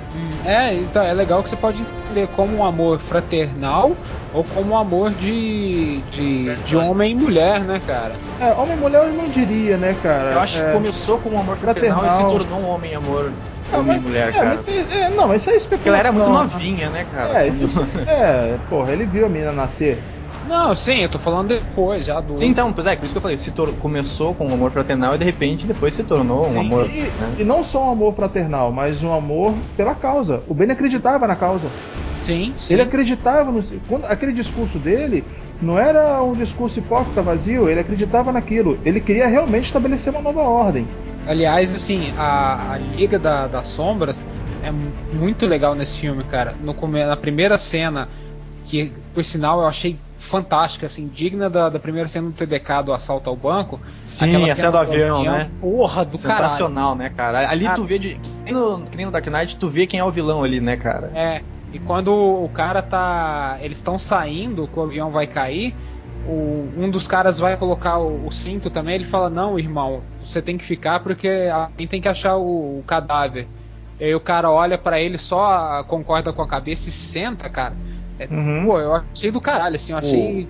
É, então é legal que você pode entender como um amor fraternal ou como um amor de, de, de homem e mulher, né, cara? É, homem e mulher eu não diria, né, cara? Eu acho é, que começou com um amor fraternal, e se fraternal. tornou um homem e amor, Ah, homem e mas- mulher, é, cara. mas é, é, não, mas isso é especulação. Porque ela era muito né? novinha, né, cara? É, isso Quando- é, porra, ele viu a menina nascer. Não, sim, eu tô falando depois, já adulto. Sim, então, pois é, por isso que eu falei, se tor- começou com um amor fraternal e de repente depois se tornou um Sim. amor. E, né? e não só um amor fraternal, mas um amor pela causa. O Ben acreditava na causa. Sim, sim. Ele acreditava no. Quando, aquele discurso dele não era um discurso hipócrita vazio, ele acreditava naquilo. Ele queria realmente estabelecer uma nova ordem. Aliás, assim, a, a Liga da, das Sombras é mu- muito legal nesse filme, cara. No, come- na primeira cena, que por sinal eu achei fantástica, assim, digna da, da primeira cena do T D K do assalto ao banco. Sim, Aquela a cena do avião, né? Porra do caralho. Sensacional, né, cara? Ali Ah. tu vê, de, que, nem no, que nem no Dark Knight, tu vê quem é o vilão ali, né, cara? É, e quando o cara tá. Eles estão saindo, que o avião vai cair, o, um dos caras vai colocar o, o cinto também, ele fala, não, irmão, você tem que ficar porque alguém tem que achar o, o cadáver. E aí o cara olha pra ele, só concorda com a cabeça e senta, cara. É, Uhum. Pô, eu achei do caralho, assim, eu achei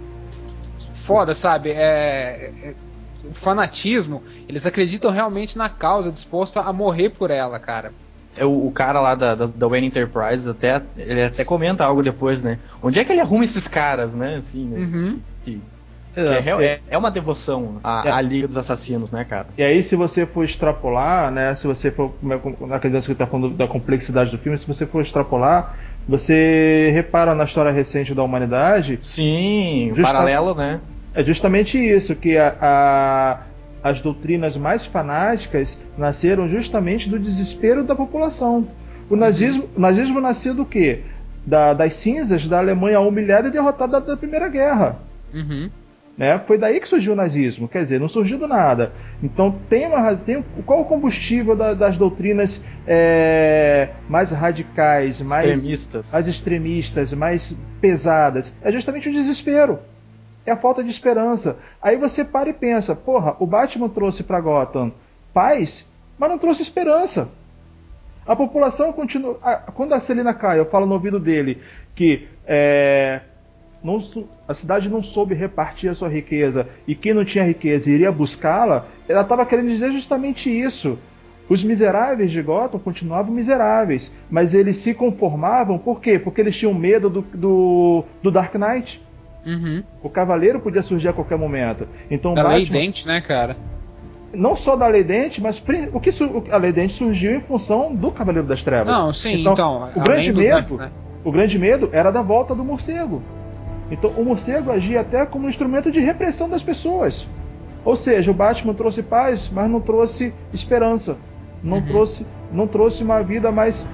foda, sabe? É, é- o fanatismo, eles acreditam realmente na causa, disposto a morrer por ela, cara. É o, o cara lá da, da, da Wayne Enterprises, até, ele até comenta algo depois, né? Onde é que ele arruma esses caras, né? Assim, né? Uhum. Que, que é, real- é, é uma devoção à, É. à Liga dos Assassinos, né, cara? E aí, se você for extrapolar, né? Se você for. Acredito que está falando da complexidade do filme, se você for extrapolar, você repara na história recente da humanidade. Sim, o Justa- paralelo, né? É justamente isso, que a, a- as doutrinas mais fanáticas nasceram justamente do desespero da população. O nazismo, o nazismo nasceu do quê? Da- das cinzas da Alemanha humilhada e derrotada da Primeira Guerra. Uhum. Né? Foi daí que surgiu o nazismo, quer dizer, não surgiu do nada. Então tem uma razão. Tem, qual o combustível da, das doutrinas é, mais radicais, mais extremistas. mais extremistas, mais pesadas? É justamente o desespero. É a falta de esperança. Aí você para e pensa, porra, o Batman trouxe para Gotham paz, mas não trouxe esperança. A população continua. Quando a Selina Kyle fala no ouvido dele que é, não, a cidade não soube repartir a sua riqueza e quem não tinha riqueza iria buscá-la, ela estava querendo dizer justamente isso. Os miseráveis de Gotham continuavam miseráveis, mas eles se conformavam, por quê? Porque eles tinham medo do, do, do Dark Knight. Uhum. O Cavaleiro podia surgir a qualquer momento. Então, da Batman, Lei Dente, né, cara? Não só da Lei Dente, mas o que a Lei Dente surgiu em função do Cavaleiro das Trevas. Não, sim, então, então o grande medo, Dark, né? o grande medo era da volta do morcego. Então o morcego agia até como um instrumento de repressão das pessoas. Ou seja, o Batman trouxe paz, mas não trouxe esperança. Não, uhum. trouxe, não trouxe uma vida mais,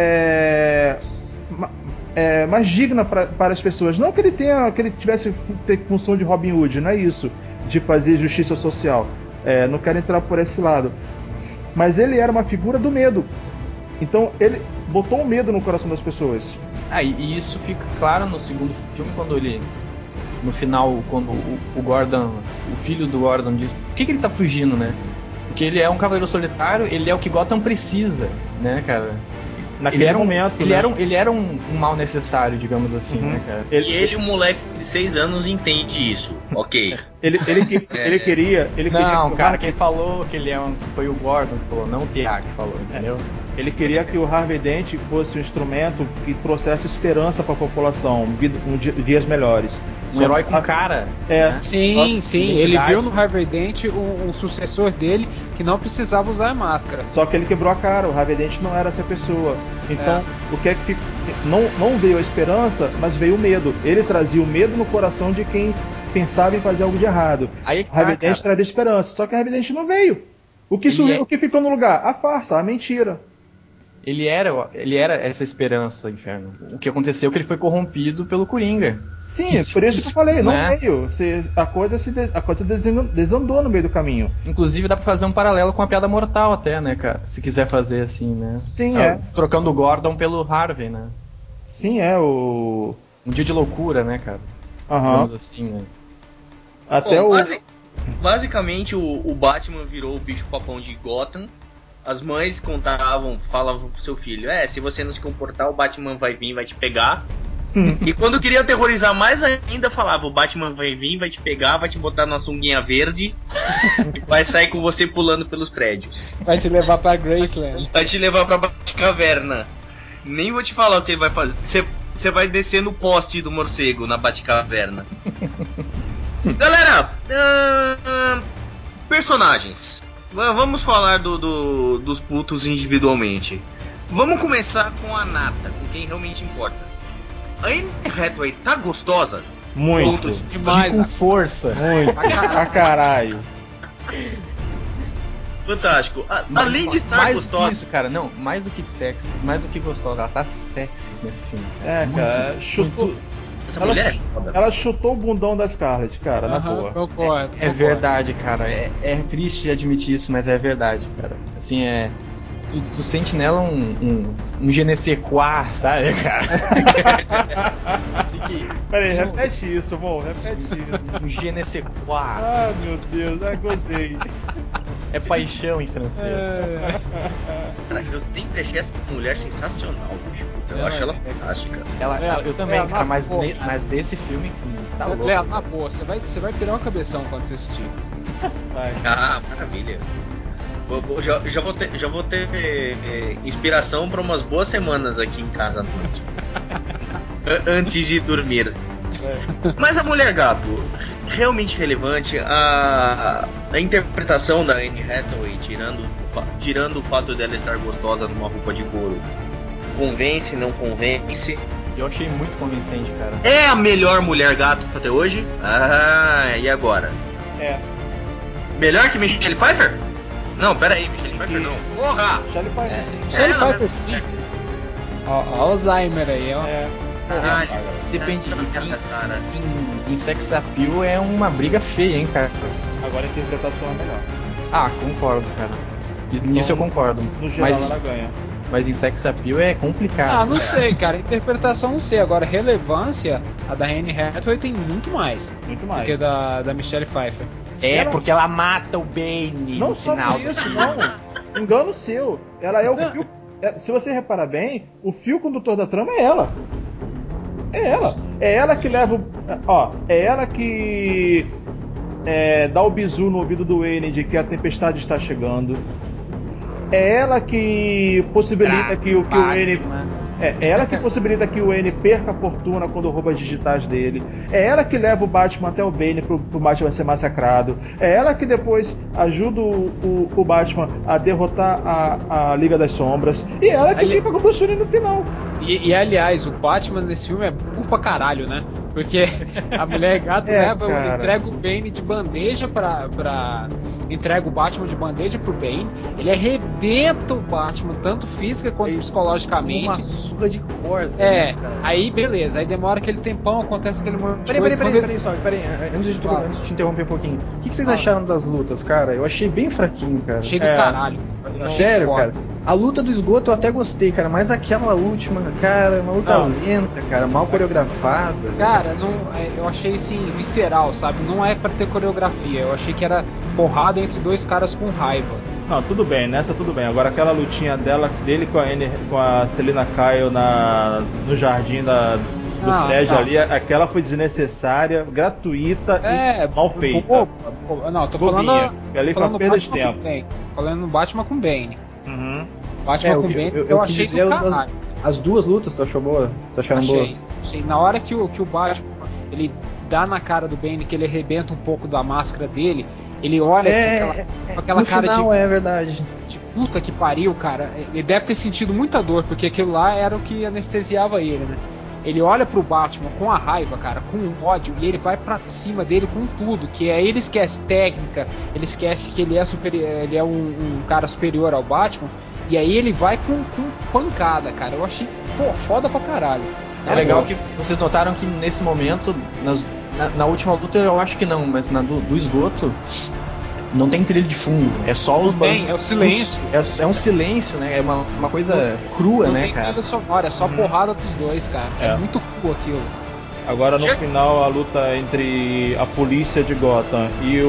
é, é, mais digna pra, para as pessoas. Não que ele tenha, que ele tivesse ter função de Robin Hood, não é isso, de fazer justiça social. É, não quero entrar por esse lado. Mas ele era uma figura do medo. Então ele botou o medo no coração das pessoas. Ah, e, e isso fica claro no segundo filme, quando ele, no final, quando o, o Gordon, o filho do Gordon diz por que, que ele tá fugindo, né? Porque ele é um cavaleiro solitário, ele é o que Gotham precisa, né, cara? Naquele ele era um, momento, ele né? era um, ele era um, um mal necessário, digamos assim, uhum. né, cara? Ele, e ele, um moleque de seis anos, entende isso, ok. ele, ele, é. ele queria... Ele não, queria cara, quem falou que ele é um... foi o Gordon que falou, não o P A que falou, entendeu? É. Ele queria que o Harvey Dent fosse um instrumento que trouxesse esperança para a população, um, dias melhores. Um Só herói com a... cara. É. Né? Sim, sim. Ele viu no Harvey Dent um, um sucessor dele que não precisava usar a máscara. Só que ele quebrou a cara. O Harvey Dent não era essa pessoa. Então, é. o que é que não, não veio a esperança, mas veio o medo. Ele trazia o medo no coração de quem pensava em fazer algo de errado. Aí que o Harvey tá, Dent trazia esperança. Só que o Harvey Dent não veio. O que, surgiu, é... o que ficou no lugar? A farsa, a mentira. Ele era, ele era essa esperança, Inferno. O que aconteceu é que ele foi corrompido pelo Coringa. Sim, que, por isso que, que eu falei, não né? veio. Se, a coisa, se des, a coisa desandou no meio do caminho. Inclusive dá pra fazer um paralelo com a Piada Mortal até, né, cara? Se quiser fazer assim, né? Sim, é. é. Trocando o Gordon pelo Harvey, né? Sim, é o... Um dia de loucura, né, cara? Aham. Digamos assim, né? Até Bom, o... basic, basicamente o, o Batman virou o bicho papão de Gotham. As mães contavam, falavam pro seu filho, é, se você não se comportar, o Batman vai vir e vai te pegar. E quando queria aterrorizar mais ainda, falava, o Batman vai vir, vai te pegar, vai te botar numa sunguinha verde e vai sair com você pulando pelos prédios. Vai te levar pra Graceland. Vai te levar pra Batcaverna. Nem vou te falar o que ele vai fazer. Você, você vai descer no poste do morcego na Batcaverna. Galera, uh, personagens. Vamos falar do, do, dos putos individualmente. Vamos começar com a Nata, com quem realmente importa. A Anne Hathaway tá gostosa? Muito. Demais. Com força. Muito. Pra caralho. Fantástico. A, mas, além de estar mais gostosa... Mais do que isso, cara, não. Mais do que sexy, mais do que gostosa. Ela tá sexy nesse filme. É, muito, cara. Chutou... Muito... Essa ela, mulher? ela chutou o bundão da Scarlett, cara, uhum, na boa. Concordo, é, é verdade, cara. É, é triste admitir isso, mas é verdade, cara. Assim, é... Tu, tu sente nela um, um, um je ne sais quoi, sabe, cara? assim que... Peraí, repete isso, amor. Repete isso. Um je ne sais quoi. Ah, meu Deus, ah, gozei. É paixão em francês. É... Cara, eu sempre achei essa mulher sensacional, bicho. Eu ela acho ela é... fantástica. Ela, ela, eu também, é, cara, mas, boa, ne, mas desse filme tá louco. Léo, na boa, você vai, você vai pirar um cabeção quando você assistir. Vai. Ah, maravilha. Vou, vou, já, já vou ter, já vou ter é, inspiração para umas boas semanas aqui em casa à noite. Antes de dormir. É. Mas a Mulher Gato, realmente relevante, a, a interpretação da Anne Hathaway, tirando, tirando o fato dela estar gostosa numa roupa de couro, convence, não convence? Eu achei muito convincente, cara. É a melhor Mulher Gato até hoje? Ah, e agora? É. Melhor que Michelle Pfeiffer? Não, pera aí, Michelle Pfeiffer não. Porra! Michelle Pfeiffer, sim. Michelle Ela Pfeiffer, sim. Ó, ó, Alzheimer aí, ó. É. Caralho. Depende. Merda, cara. Em, em Sex Appeal é uma briga feia, hein, cara. Agora a interpretação é melhor. Ah, concordo, cara. Nisso eu concordo. No geral mas, ela ganha. Mas em Sex Appeal é complicado. Ah, não sei, cara. Interpretação não sei. Agora, relevância, a da Anne Hathaway tem muito mais. Muito mais. Do que da, da Michelle Pfeiffer. É, ela... porque ela mata o Bane não no só final por do isso, filme. não. Engano seu. Ela é o fio... é, se você reparar bem, o fio condutor da trama é ela. É ela. É ela que leva o... Ó, é ela que... É, dá o bizu no ouvido do Wayne de que a tempestade está chegando. É ela que possibilita que, o, que o Wayne... É, é ela que possibilita que o Wayne perca a fortuna quando rouba as digitais dele. É ela que leva o Batman até o Bane pro, pro Batman ser massacrado. É ela que depois ajuda o, o, o Batman a derrotar a, a Liga das Sombras. E é ela que Ali... fica com o Bruce Wayne no final. E, e aliás, o Batman nesse filme é burro pra caralho, né? Porque a mulher gato é, leva, cara. entrega o Bane de bandeja pra, pra. Entrega o Batman de bandeja pro Bane. Ele arrebenta o Batman, tanto física quanto ele psicologicamente. Uma surra de corda. É, né, aí beleza, aí demora aquele tempão, acontece aquele monte de Peraí, coisa. peraí, quando peraí, ele- peraí, só, peraí, antes de, tu, Fala. antes de te interromper um pouquinho. O que, que vocês Fala. acharam das lutas, cara? Eu achei bem fraquinho, cara. Chega É. o caralho. Eu achei Sério, foda. cara. A luta do esgoto eu até gostei, cara, mas aquela última, cara, é uma luta Não. lenta, cara, mal coreografada. Cara, não, é, eu achei assim, visceral, sabe? Não é pra ter coreografia. Eu achei que era porrada entre dois caras com raiva. Não, tudo bem, nessa tudo bem. Agora aquela lutinha dela, dele com a, Anne, com a Selina Kyle na, no jardim da, do Ah, prédio tá. ali, aquela foi desnecessária, gratuita É, e mal feita. bobo, bobo. Não, tô Bobinha. falando. Ali foi falando uma perda de Batman com tempo. Bane. Falando Batman com Bane. Uhum. Batman É, o com que- Bane, eu- eu, eu quis achei dizer do as- caralho. As duas lutas, tu achou boa? Tu achando boa? Achei, achei. Na hora que o, que o Batman ele dá na cara do Bane, que ele arrebenta um pouco da máscara dele, ele olha É, com aquela, é, com aquela no cara final de, é verdade. de puta que pariu, cara. Ele deve ter sentido muita dor, porque aquilo lá era o que anestesiava ele, né? Ele olha pro Batman com a raiva, cara, com o ódio, e ele vai pra cima dele com tudo, que aí ele esquece técnica, ele esquece que ele é, superi- ele é um, um cara superior ao Batman, e aí ele vai com, com pancada, cara. Eu achei, pô, foda pra caralho. É legal que vocês notaram que nesse momento, nas- na, na última luta eu acho que não, mas na do, do esgoto não tem trilha de fundo, é só os Tem, barulhos. é o silêncio. É, é um silêncio, né? É uma, uma coisa crua, Não né, tem cara? trilha sonora, é só porrada dos dois, cara. É, É. muito cool aquilo. Agora no final a luta entre a polícia de Gotham e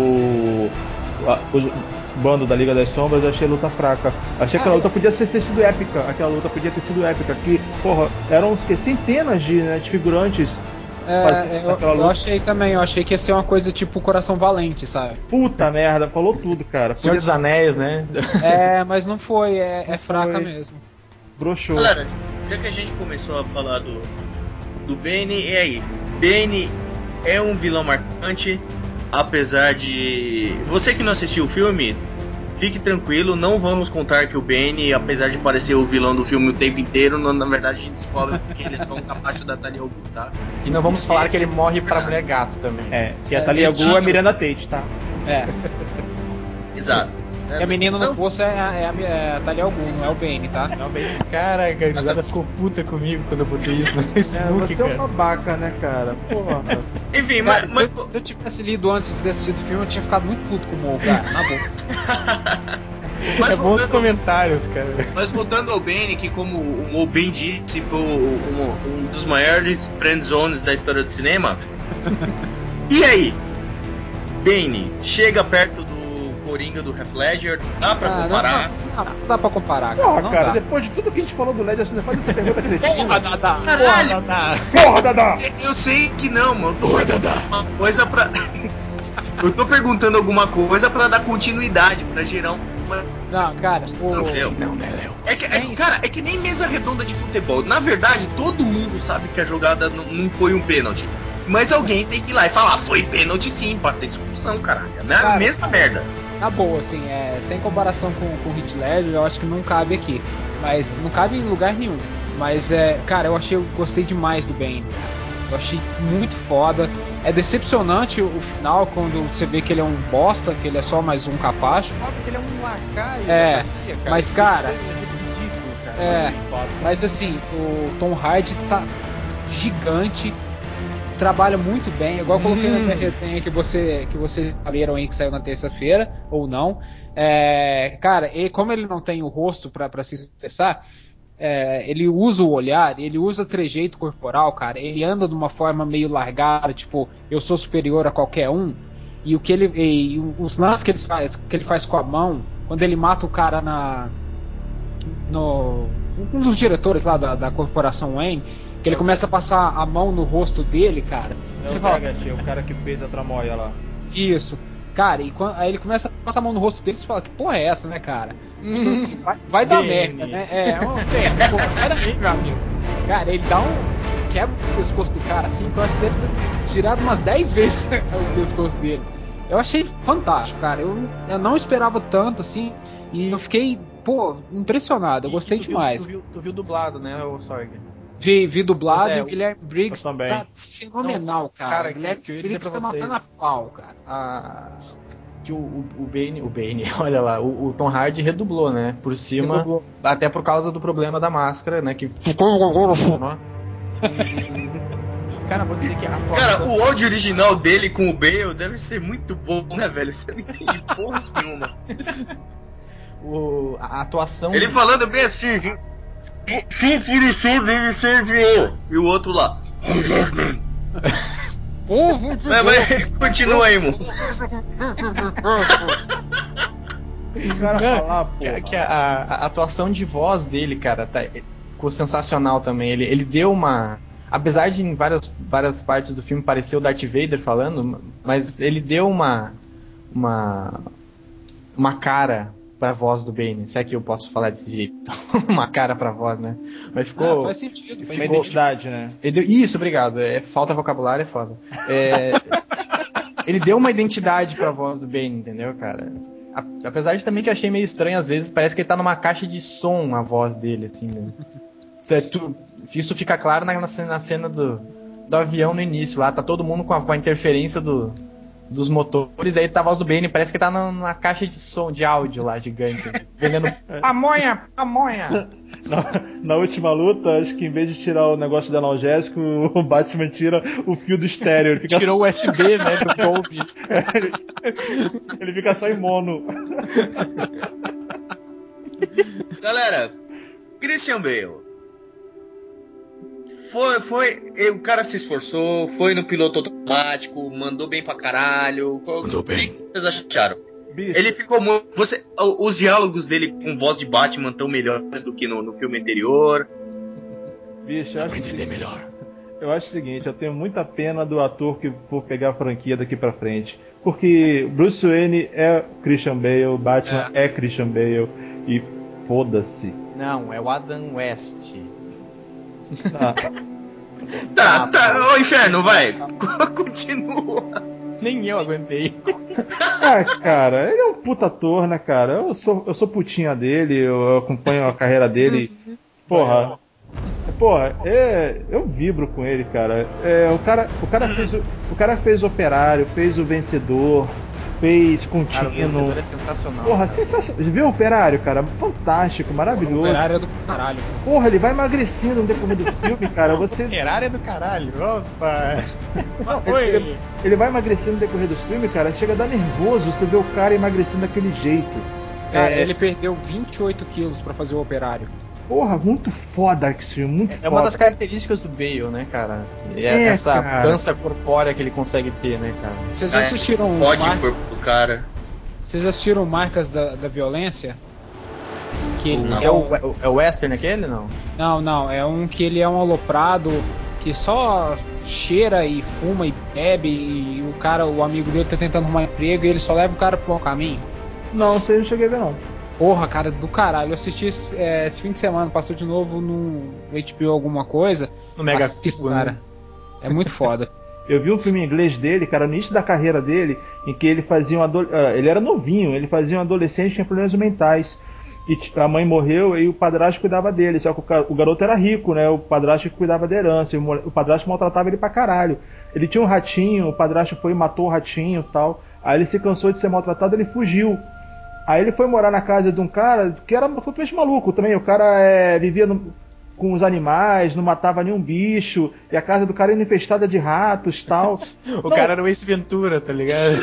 o, a- o bando da Liga das Sombras, eu achei a luta fraca. Achei que aquela Ah, luta podia ser, ter sido épica. Aquela luta podia ter sido épica. Que, porra, eram uns que, centenas de, né, de figurantes. Parece- É, eu, naquela eu luta. achei também, eu achei que ia ser uma coisa tipo Coração Valente, sabe? Puta merda, falou tudo, cara. Senhor Podia dos Anéis, né? É, mas não foi, é, Não é fraca foi. mesmo. broxou. Galera, já que a gente começou a falar do, do Bane, e aí? Bane é um vilão marcante, apesar de... Você que não assistiu o filme, fique tranquilo, não vamos contar que o Bane, apesar de parecer o vilão do filme o tempo inteiro, não, na verdade a gente descobre que ele é só um capacho da Talia al Ghul, tá? E não vamos falar que ele morre pra mulher gato também. É, que a Talia al Ghul é a Miranda Tate, tá? É. Exato. E a menina no Não, poço é, a- é, a, é a Talia al Ghul, não é o Bane, tá? Não, bem... Caraca, a risada ficou puta comigo quando eu botei isso no É, Facebook, você é um cara. babaca, né, cara? Porra. Enfim, Cara, mas... se, mas... eu, se eu tivesse lido antes de ter assistido o filme, eu tinha ficado muito puto com o Mo, cara, na boa. mas É bons voltando- comentários, cara. Mas voltando ao Bane, que como o Mo bem disse, foi um, um dos maiores friendzones da história do cinema. E aí? Bane chega perto do Coringa do Heath Ledger, dá pra Ah, não, comparar? não, não, não dá pra comparar, cara. Porra, não cara, dá. depois de tudo que a gente falou do Ledger, você faz essa pergunta Porra, cretina. Dadá! Caralho! Porra, Dadá! Eu sei que não, mano. Eu tô perguntando alguma coisa pra... Eu tô perguntando alguma coisa pra dar continuidade, pra gerar uma... Não, cara, o... Não, Não, né, Léo? É que, é, cara, é que nem mesa redonda de futebol. Na verdade, todo mundo sabe que a jogada não, não foi um pênalti. Mas alguém tem que ir lá e falar, foi pênalti sim, pra ter discussão, caralho. É a Cara, mesma merda. Na boa, assim, é, sem comparação com, com o Heath Ledger, eu acho que não cabe aqui. Mas não cabe em lugar nenhum. Mas, é, cara, eu achei, eu gostei demais do Bane. Eu achei muito foda. É decepcionante o final, quando você vê que ele é um bosta, que ele é só mais um capacho. Ele é um lacaio É, da Talia, cara. mas, Isso cara, é ridículo, cara. É, mas assim, o Tom Hardy tá gigante, trabalha muito bem, igual eu coloquei hum. na minha resenha que você que vocês leram aí, que saiu na terça-feira, ou não. É, cara, e como ele não tem o rosto pra, pra se expressar, é, ele usa o olhar, ele usa o trejeito corporal, cara, ele anda de uma forma meio largada, tipo, eu sou superior a qualquer um, e o que ele e os lances que ele faz, que ele faz com a mão, quando ele mata o cara na no um dos diretores lá da, da corporação Wayne, que ele começa a passar a mão no rosto dele, cara. É você o fala, Daggett, o cara que fez a tramóia lá. Isso. Cara, e quando, aí ele começa a passar a mão no rosto dele e você fala, que porra é essa, né, cara? Tipo, vai vai dar merda, né? É, é uma merda, pô, peraí, meu amigo. Cara, ele dá um. Quebra o pescoço do cara assim, que eu acho que deve ter tirado umas dez vezes o pescoço dele. Eu achei fantástico, cara. Eu, eu não esperava tanto assim. E eu fiquei, pô, impressionado. Eu gostei e tu demais. Viu, tu, viu, tu viu dublado, né, o Sorg? Vi, vi dublado é, e o Guilherme Briggs também. tá fenomenal, não, cara. Cara, o Guilherme que, que eu ia Briggs dizer pra tá vocês, matando a pau, cara. A... Que o, o, o Bane, o Bane, olha lá, o, o Tom Hardy redublou, né? Por cima, redublou. Até por causa do problema da máscara, né? Que Cara, vou dizer que a atuação... Cara, o áudio original dele com o Bale deve ser muito bom, né, velho? Você não entende porra nenhuma. o, a atuação... Ele falando bem assim, viu? Sim, por isso deve ser eu. E o outro lá. Mas, mas continua aí, moço. O cara Não, falar, porra. Que a, a atuação de voz dele, cara, tá, ficou sensacional também. Ele, ele deu uma... Apesar de em várias, várias partes do filme parecer o Darth Vader falando, mas ele deu uma... Uma, uma cara pra voz do Bane. Se é que eu posso falar desse jeito. Uma cara pra voz, né? Mas ficou... Ah, faz sentido. Ficou, uma identidade, né? Ele deu, isso, obrigado. É, falta vocabulário, é foda. É, ele deu uma identidade pra voz do Bane, entendeu, cara? A, apesar de também que eu achei meio estranho, às vezes, parece que ele tá numa caixa de som a voz dele, assim, né? Isso fica claro na, na cena do, do avião no início lá, tá todo mundo com a, com a interferência do, dos motores, aí tá a voz do Bane, parece que tá na, na caixa de som, de áudio lá, gigante, vendendo pamonha, pamonha. Na, na última luta, acho que em vez de tirar o negócio do analgésico, o Batman tira o fio do estéreo. Ele fica... Tirou o U S B, né, do Dolby. É, ele, ele fica só em mono. Galera, Christian Bale. Foi, foi, o cara se esforçou, foi no piloto automático, mandou bem pra caralho. Mandou bem. O que vocês acharam? Bicho. Ele ficou muito. Você, os diálogos dele com voz de Batman estão melhores do que no, no filme anterior. Bicho, eu acho, entender que, melhor. eu acho o seguinte, eu tenho muita pena do ator que for pegar a franquia daqui pra frente. Porque Bruce Wayne é Christian Bale, Batman é, é Christian Bale, e foda-se. Não, é o Adam West. Ah. Tá, tá, ô inferno, vai. Continua. Nem eu aguentei. Ah, cara, ele é um puta ator, né, cara? Eu sou, eu sou putinha dele, eu acompanho a carreira dele. Porra. Porra, é, eu vibro com ele, cara. É, o cara, o cara fez o, o cara fez o Operário, fez o Vencedor, fez Contínuo. Cara, o Vencedor é sensacional. Porra, cara. sensacional. Viu o Operário, cara? Fantástico, maravilhoso. O Operário é do caralho. Porra, ele vai emagrecendo no decorrer do filme, cara. Você... Operário é do caralho. Opa! Não, ele, ele, ele vai emagrecendo no decorrer do filme, cara. Chega a dar nervoso tu ver o cara emagrecendo daquele jeito. Cara, é... ele perdeu vinte e oito quilos pra fazer o Operário. Porra, muito foda esse filme, muito É foda. uma das características do Bale, né, cara? É, É, essa cara. dança corpórea que ele consegue ter, né, cara? Vocês já assistiram Pode Mar... o corpo do cara. Vocês já assistiram Marcas da, da Violência? Que ele Esse é o, é o Western aquele, não? Não, não, é um que ele é um aloprado que só cheira e fuma e bebe e o cara, o amigo dele tá tentando arrumar emprego e ele só leva o cara pro mau caminho. Não, isso aí eu não cheguei a ver, não. Porra, cara, do caralho. Eu assisti é, esse fim de semana, passou de novo no H B O alguma coisa. No Mega Assista, Pico, cara. né? É muito foda. Eu vi um filme em inglês dele, cara, no início da carreira dele, em que ele fazia um adolescente. Uh, ele era novinho, ele fazia um adolescente que tinha problemas mentais. E a mãe morreu e o padrasto cuidava dele. Só que o garoto era rico, né? O padrasto que cuidava da herança. E o padrasto maltratava ele pra caralho. Ele tinha um ratinho, o padrasto foi e matou o ratinho e tal. Aí ele se cansou de ser maltratado, ele fugiu. Aí ele foi morar na casa de um cara que era completamente maluco também. O cara é, vivia no. com os animais, não matava nenhum bicho, e a casa do cara era infestada de ratos e tal. O Não, cara era o Ace Ventura, tá ligado?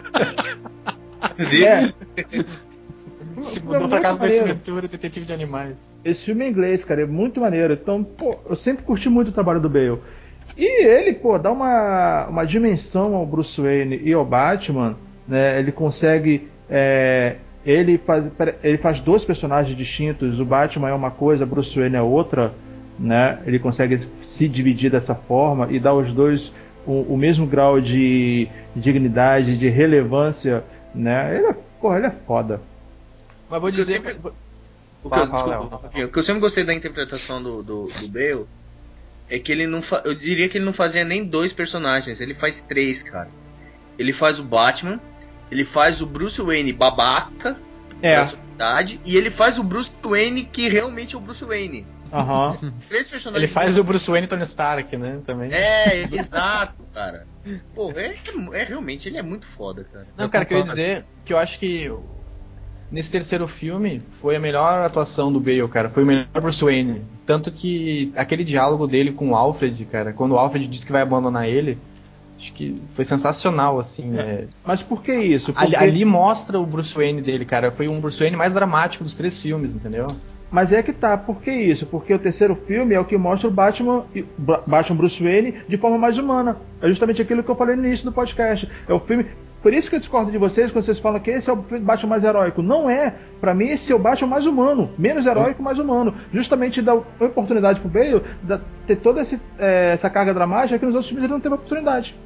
é, Se Foi mudou pra muito casa do Ace maneiro. Ventura, detetive de animais. Esse filme é inglês, cara, é muito maneiro. Então, pô, eu sempre curti muito o trabalho do Bale. E ele, pô, dá uma, uma dimensão ao Bruce Wayne e ao Batman, né? Ele consegue. é, ele, faz, ele faz dois personagens distintos. O Batman é uma coisa, Bruce Wayne é outra, né? Ele consegue se dividir dessa forma e dar aos dois o, o mesmo grau de dignidade, de relevância, né? Ele é, porra, ele é foda. Mas vou O que eu dizer. sempre- vou- O que, eu, Fala, fala, desculpa, Léo. rapidinho. O que eu sempre gostei da interpretação do, do, do Bale é que ele não fa... eu diria que ele não fazia nem dois personagens, ele faz três, cara. Ele faz o Batman, ele faz o Bruce Wayne babaca É. da sociedade e ele faz o Bruce Wayne que realmente é o Bruce Wayne. Aham. Três personagens. Ele faz o Bruce Wayne Tony Stark, né? Também. É, exato, cara. Pô, é, é realmente, ele é muito foda, cara. Não, cara, que eu ia dizer que eu acho que nesse terceiro filme foi a melhor atuação do Bale, cara. Foi o melhor Bruce Wayne. Tanto que aquele diálogo dele com o Alfred, cara, quando o Alfred diz que vai abandonar ele, acho que foi sensacional, assim. É. Mas por que isso? Ali, Porque... ali mostra o Bruce Wayne dele, cara. Foi um Bruce Wayne mais dramático dos três filmes, entendeu? Mas é que tá, por que isso? Porque o terceiro filme é o que mostra o Batman, e- Ba- Batman Bruce Wayne de forma mais humana. É justamente aquilo que eu falei no início do podcast. É o filme. Por isso que eu discordo de vocês quando vocês falam que esse é o Batman mais heróico. Não é. Pra mim, esse é o Batman mais humano. Menos heróico, mais humano. Justamente dá oportunidade pro Bale de ter toda esse, é, essa carga dramática que nos outros filmes ele não teve oportunidade.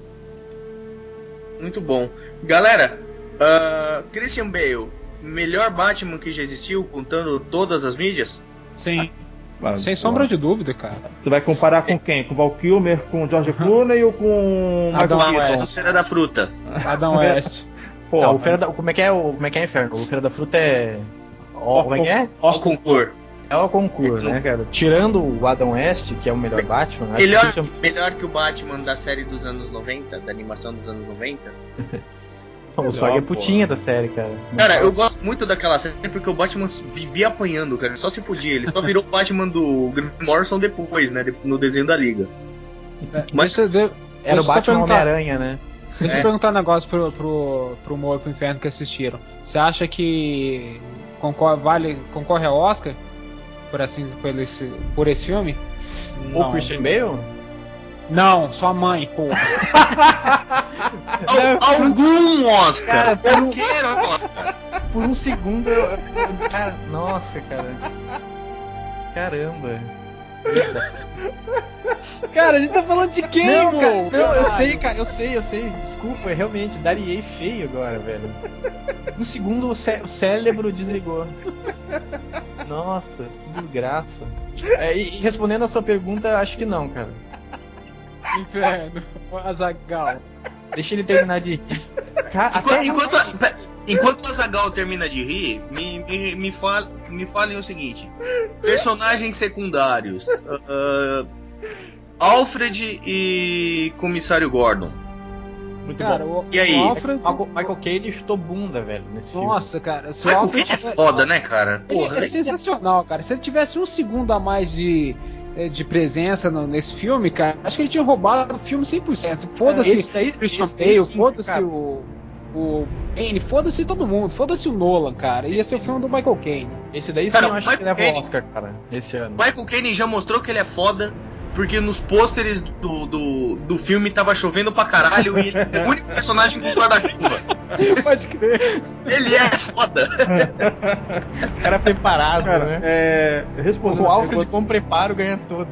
Muito bom. Galera, ah, Christian Bale, melhor Batman que já existiu, contando todas as mídias? Sim. Ah, Sem pô. sombra de dúvida, cara. Tu vai comparar com quem? Com o Val Kilmer, com o George Clooney ou com o Adam Michael West. Keaton? A Feira da Fruta. Adam West. Pô, Ah, o Feira da, como é que é o como é que é Inferno? O Feira da Fruta é ó, como é que é? Ó o concurso. É o concurso, né, cara? Tirando o Adam West, que é o melhor Batman, acho Melhor, que ele melhor que o Batman da série dos anos noventa, da animação dos anos noventa. o Sog é putinha da série, cara. Cara, eu gosto muito daquela série porque o Batman vivia apanhando, cara. Só se podia. Ele só virou o Batman do Grant Morrison depois, né? No desenho da Liga. Mas- Deixa eu ver- Era deixa o eu só Batman perguntar- Homem-Aranha, né? Deixa É. eu perguntar um negócio pro, pro, pro Humor e pro Inferno que assistiram. Você acha que concorre, vale, concorre ao Oscar por, assim, por, esse, por esse filme? O Christian Bale? Não, sua mãe, porra. Al- algum Oscar. Cara, por um- Qualquer Oscar. Por um segundo eu. eu- Cara, nossa, cara. Caramba. Cara, a gente tá falando de quem, Não, mo? cara, não, eu Caralho. sei, cara, eu sei, eu sei. Desculpa, é realmente, dariei feio agora, velho. No segundo o, cé- o cérebro desligou. Nossa, que desgraça. É, e, e respondendo a sua pergunta, acho que não, cara. Inferno, Azaghal. Deixa ele terminar de rir. Cara, Enquanto, até enquanto, pe- enquanto o Azaghal termina de rir, me, me, me, fal, me falem o seguinte: personagens secundários, ah, Alfred e Comissário Gordon. muito Cara, bom. o, E aí? o Alfred. Michael, Michael Caine chutou bunda, velho, nesse Nossa, cara, se o Michael Alfred. Caine é foda, né, cara? Ele Porra, é sensacional, cara. Se ele tivesse um segundo a mais de, eh, de presença no- nesse filme, cara, acho que ele tinha roubado o filme cem por cento. Foda-se Esse daí- Christian esse daí Bale, sim, foda-se cara. o. O Kane, foda-se todo mundo, foda-se o Nolan, cara. Ia ser o filme do Michael Caine. filme. Esse daí sim Cara, eu acho que Michael leva o Caine- Oscar, cara, esse ano. Michael Caine já mostrou que ele é foda, porque nos pôsteres do, do, do filme tava chovendo pra caralho e ele é o único personagem com guarda-chuva. Pode crer. Ele é foda. O cara preparado, Cara, né? é, respondendo O a Alfred pergunta- com preparo ganha tudo.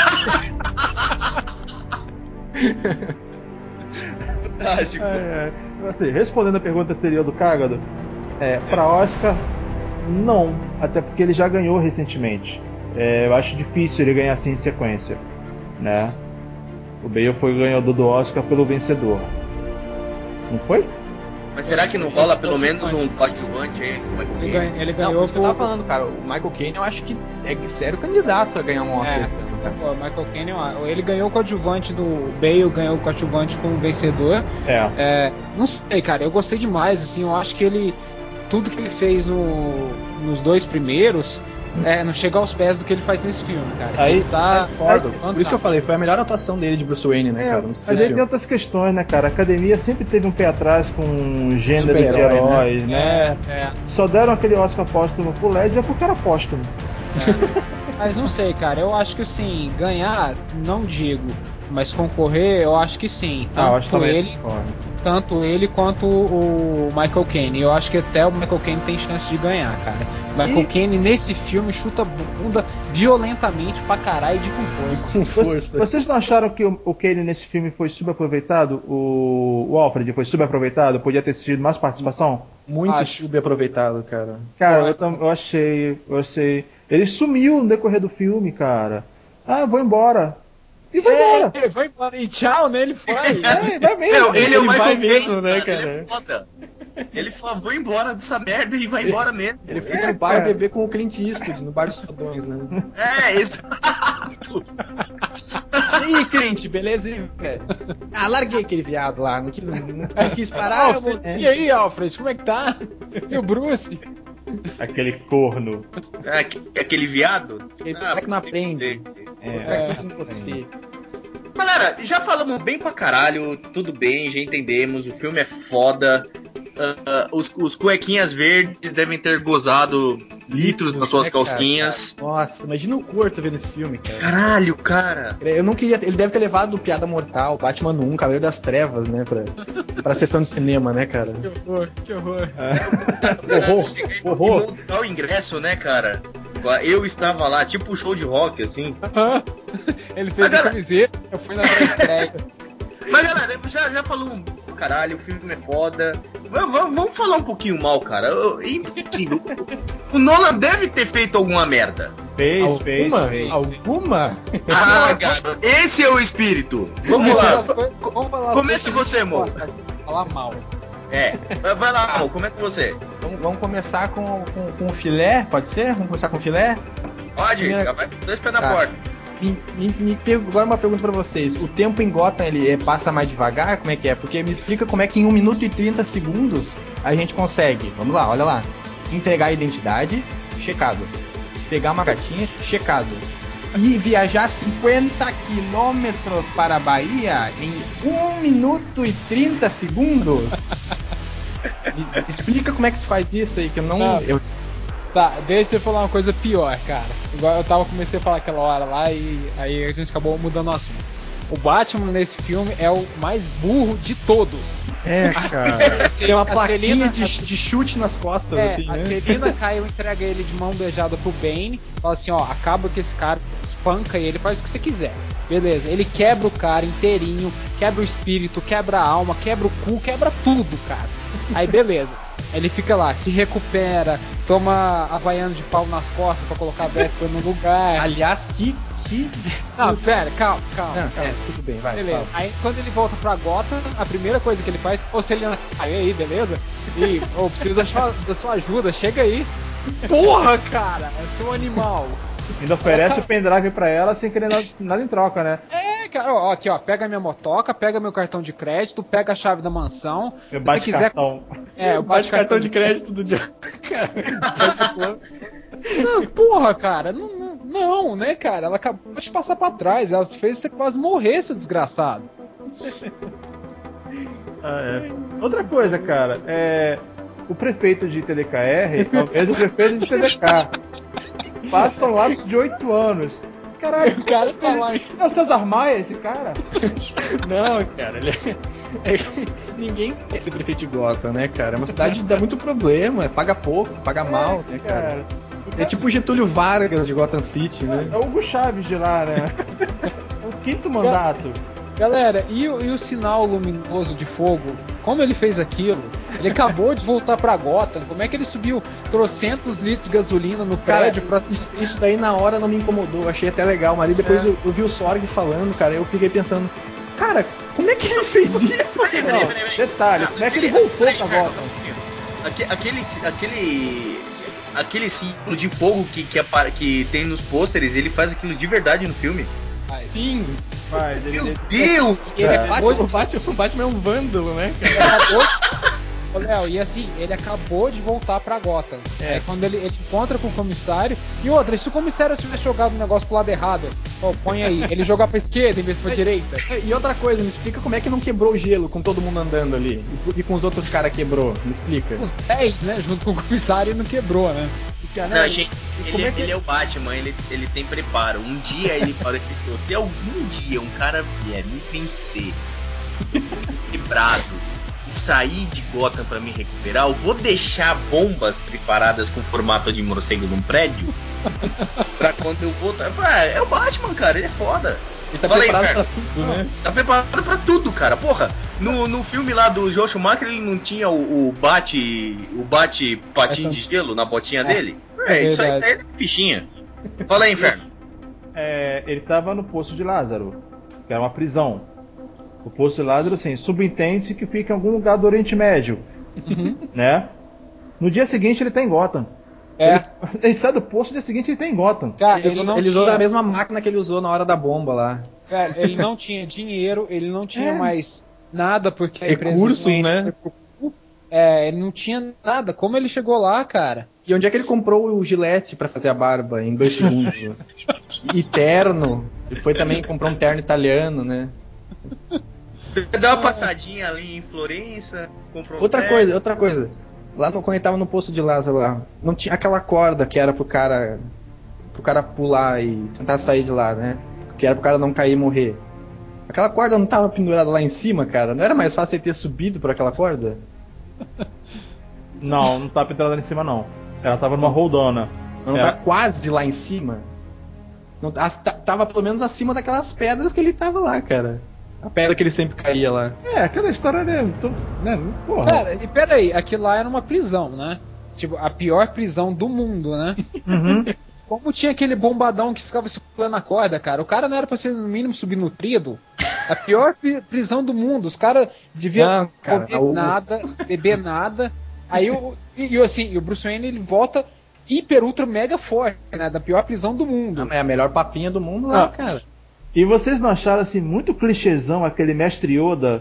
Fantástico. É, assim, respondendo a pergunta anterior do Cágado, é, para Oscar, não. Até porque ele já ganhou recentemente. É, eu acho difícil ele ganhar assim em sequência, né? O Bale foi o ganhador do Oscar pelo Vencedor. Não foi? Mas será que não rola pelo menos um coadjuvante aí? Como é que Ele, é? ganha- ele Não, ganhou por isso que eu tava por- falando, cara. O Michael Caine eu acho que é sério candidato a ganhar um Oscar É, esse ano, cara. pô, Michael Caine, ó, ele ganhou o coadjuvante do Bale, ganhou o coadjuvante como vencedor. É. É, não sei, cara, eu gostei demais, assim, eu acho que ele, tudo que ele fez no, nos dois primeiros, É, não chega aos pés do que ele faz nesse filme, cara. Aí, ele tá. Concordo. Por isso que eu falei, foi a melhor atuação dele de Bruce Wayne, né, É, cara? mas aí tem outras questões, né, cara? A academia sempre teve um pé atrás com gênero de Super-herói, heróis, né? É, é. Só deram aquele Oscar póstumo pro Ledger porque era póstumo. Mas não sei, cara. Eu acho que sim, ganhar, não digo, mas concorrer, eu acho que sim. Ah, eu acho Tanto também ele, concordo. tanto ele quanto o Michael Caine. Eu acho que até o Michael Caine tem chance de ganhar, cara. Michael E- Caine nesse filme chuta bunda violentamente pra caralho de com força. Com força. Vocês não acharam que o, o Kane nesse filme foi subaproveitado? O, o Alfred foi subaproveitado? Podia ter tido mais participação? Muito Acho. subaproveitado, cara. Cara, Pô, eu, tam- eu achei, eu achei. Ele sumiu no decorrer do filme, cara. Ah, vou embora. E vai embora. É, vai embora. E tchau, né? Ele vai. É, vai mesmo. Não, ele é o Ele Michael vai Caine, mesmo, né, Ele cara? é foda. Ele fala, vou embora dessa merda e vai embora mesmo. Ele foi É, no bar cara. beber com o Clint Eastwood, no bar dos fodões, né? É, exato. E aí, Clint, beleza? velho? Ah, larguei aquele viado lá, não quis, não, não quis parar, eu vou... Alfred, e aí, Alfred, como é que tá? E o Bruce? Aquele corno. É, aque- aquele viado. Aquele Ah, moleque que não você- aprende. Vou ficar É. aqui com você. Galera, já falamos bem pra caralho, tudo bem, já entendemos, o filme é foda. Ah, ah, os, os cuequinhas verdes devem ter gozado litros das suas né, cara? calcinhas. Nossa, imagina o Corto vendo esse filme, cara. Caralho, cara. Eu não queria. Ele deve ter levado o Piada Mortal, Batman um, Cavaleiro das Trevas, né? Pra, pra sessão de cinema, né, cara? Que horror, que horror. Horror, horror. Montar o ingresso, né, cara? Eu estava lá, tipo um show de rock, assim. Ele fez Mas, a galera- camiseta, eu fui na pré-estreia. Mas galera, já, já falamos pra caralho, o filme é foda. Vamos, vamos- vamos falar um pouquinho mal, cara. Eu- Enfim, o Nolan deve ter feito alguma merda. Fez, fez, Alguma? fez. Alguma? Ah, cara, esse é o espírito. Vamos lá. As coisas- Vamos falar as Começa coisas que a gente você, Mo. gosta, falar mal. É, vai lá, amor, começa você. Vamos, vamos começar com, com, com o filé, pode ser? Vamos começar com o filé? Pode, Primeira- já vai com dois pés na Tá. porta. Me, me, me pergu- agora uma pergunta pra vocês. O tempo em Gotham, ele é- passa mais devagar? Como é que é? Porque me explica como é que em um minuto e trinta segundos a gente consegue, vamos lá, olha lá, entregar a identidade, checado. Pegar uma cartinha, checado. E viajar cinquenta quilômetros para a Bahia em um minuto e trinta segundos? Me explica como é que se faz isso aí, que eu não... Ah. eu- Tá, deixa eu falar uma coisa pior, cara. Igual eu tava comecei a falar aquela hora lá e aí a gente acabou mudando o assunto. O Batman nesse filme é o mais burro de todos. É, cara. Tem uma A plaquinha Celina- de, de chute nas costas, É, assim, a né? Celina caiu, entrega ele de mão beijada pro Bane, fala assim, ó, acaba com esse cara, espanca ele, faz o que você quiser. Beleza, ele quebra o cara inteirinho, quebra o espírito, quebra a alma, quebra o cu, quebra tudo, cara. Aí beleza, ele fica lá, se recupera, toma havaiano de pau nas costas pra colocar a Batman no lugar. Aliás, que... que... Não, pera, calma, calma. Não, calma. é, tudo bem, vai, Beleza. fala. Aí quando ele volta pra Gotham, a primeira coisa que ele faz, ô Celina, aí, aí, beleza? E, ô, preciso da sua, da sua ajuda, chega aí. Porra, cara, eu sou um animal. Ainda oferece o pendrive pra ela sem querer nada, nada em troca, né? É, cara, ó, aqui, ó, pega minha motoca, pega meu cartão de crédito, pega a chave da mansão. Se você Bate quiser. cartão. É, o Bate cartão de crédito do John. Cara, Não, porra, cara, não, não, não, né, cara? Ela acabou de passar pra trás, ela fez você quase morrer, seu desgraçado. Ah, é. Outra coisa, cara, é. O prefeito de T D K R é o mesmo prefeito de T D K. Passa um lapso de oito anos. Caralho, O cara tá lá. é o César Maia, esse cara? Não, cara, ele é... é que ninguém quer ser prefeito de Gotham, né, cara? É uma cidade que dá muito problema, paga pouco, paga mal, né, cara? É tipo o Getúlio Vargas de Gotham City, né? É o Hugo Chaves de lá, né? É o quinto mandato. Galera, e o, e o sinal luminoso de fogo? Como ele fez aquilo? Ele acabou de voltar pra Gotham. Como é que ele subiu trocentos litros de gasolina no Cara, prédio pra. isso, isso daí na hora não me incomodou, eu achei até legal, mas aí depois É. eu, eu vi o Sorg falando, cara, eu fiquei pensando, cara, como é que ele fez isso? Peraí, peraí, Não, peraí, peraí. detalhe, como é que ele voltou pra Gotham? Aque- Aquele. Aquele. Aquele símbolo de fogo que, que, apare- que tem nos pôsteres, ele faz aquilo de verdade no filme. Sim, Faz, ele, Meu ele- Deus! Ele o acabou Batman, de- o Batman, o Batman é um vândalo, né, cara? ele acabou, Ô, Léo, e assim, ele acabou de voltar pra Gotham. É. Aí quando ele, ele encontra com o comissário. E outra, se o comissário tivesse jogado o negócio pro lado errado, ó, põe aí, ele jogar pra esquerda em vez de pra direita. E outra coisa, me explica como é que não quebrou o gelo com todo mundo andando ali. E, e com os outros caras quebrou, me explica. Os dez, né, junto com o comissário, não quebrou, né? Porque, não, gente, ele, é, que... ele é o Batman, ele, ele tem preparo. Um dia ele fala que se algum dia um cara vier me vencer, quebrado, e sair de Gotham pra me recuperar, eu vou deixar bombas preparadas com formato de morcego num prédio pra quando eu voltar. Ah, é o Batman, cara, ele é foda. Ele tá Fala preparado aí, pra tudo, né? Tá preparado pra tudo, cara. Porra, no, no filme lá do Joel Schumacher, ele não tinha o, o bate o bate patinho é de gelo na botinha é. dele? É, é isso aí é fichinha. Fala aí, Inferno. É, ele tava no Poço de Lázaro, que era uma prisão. O Poço de Lázaro, assim, subentende-se que fica em algum lugar do Oriente Médio, uhum. né? No dia seguinte ele tá em Gotham. É. Ele, ele sai do poço, no dia seguinte ele tá em Gotham. Cara, ele, ele, usou, ele usou a mesma máquina que ele usou na hora da bomba lá. Cara, ele não tinha dinheiro, ele não tinha é. mais nada, porque a recursos, empresa né? É, ele não tinha nada. Como ele chegou lá, cara? E onde é que ele comprou o gilete pra fazer a barba em dois segundos? E terno. Ele foi também comprar um terno italiano, né? Deu uma passadinha ali em Florença. Comprou outra um coisa, outra coisa. Lá no, quando ele tava no Poço de Lázaro lá, não tinha aquela corda que era pro cara pro cara pular e tentar sair de lá, né? Que era pro cara não cair e morrer. Aquela corda não tava pendurada lá em cima, cara? Não era mais fácil ele ter subido por aquela corda? Não, não tava pendurada lá em cima, não. Ela tava numa roldona. Não era... tá quase lá em cima? Não, tava pelo menos acima daquelas pedras que ele tava lá, cara. A pedra que ele sempre caía lá. É, aquela história, né? Tô, né porra. Cara, e peraí, aquilo lá era uma prisão, né? Tipo, a pior prisão do mundo, né? Uhum. Como tinha aquele bombadão que ficava segurando a corda, cara? O cara não era pra ser, no mínimo, subnutrido? A pior prisão do mundo. Os caras deviam não, cara, comer nada, beber nada. Aí o, e, assim, o Bruce Wayne ele volta hiper, ultra, mega forte, né? Da pior prisão do mundo. Não, é a melhor papinha do mundo lá, ah, cara. E vocês não acharam assim muito clichêzão aquele mestre Yoda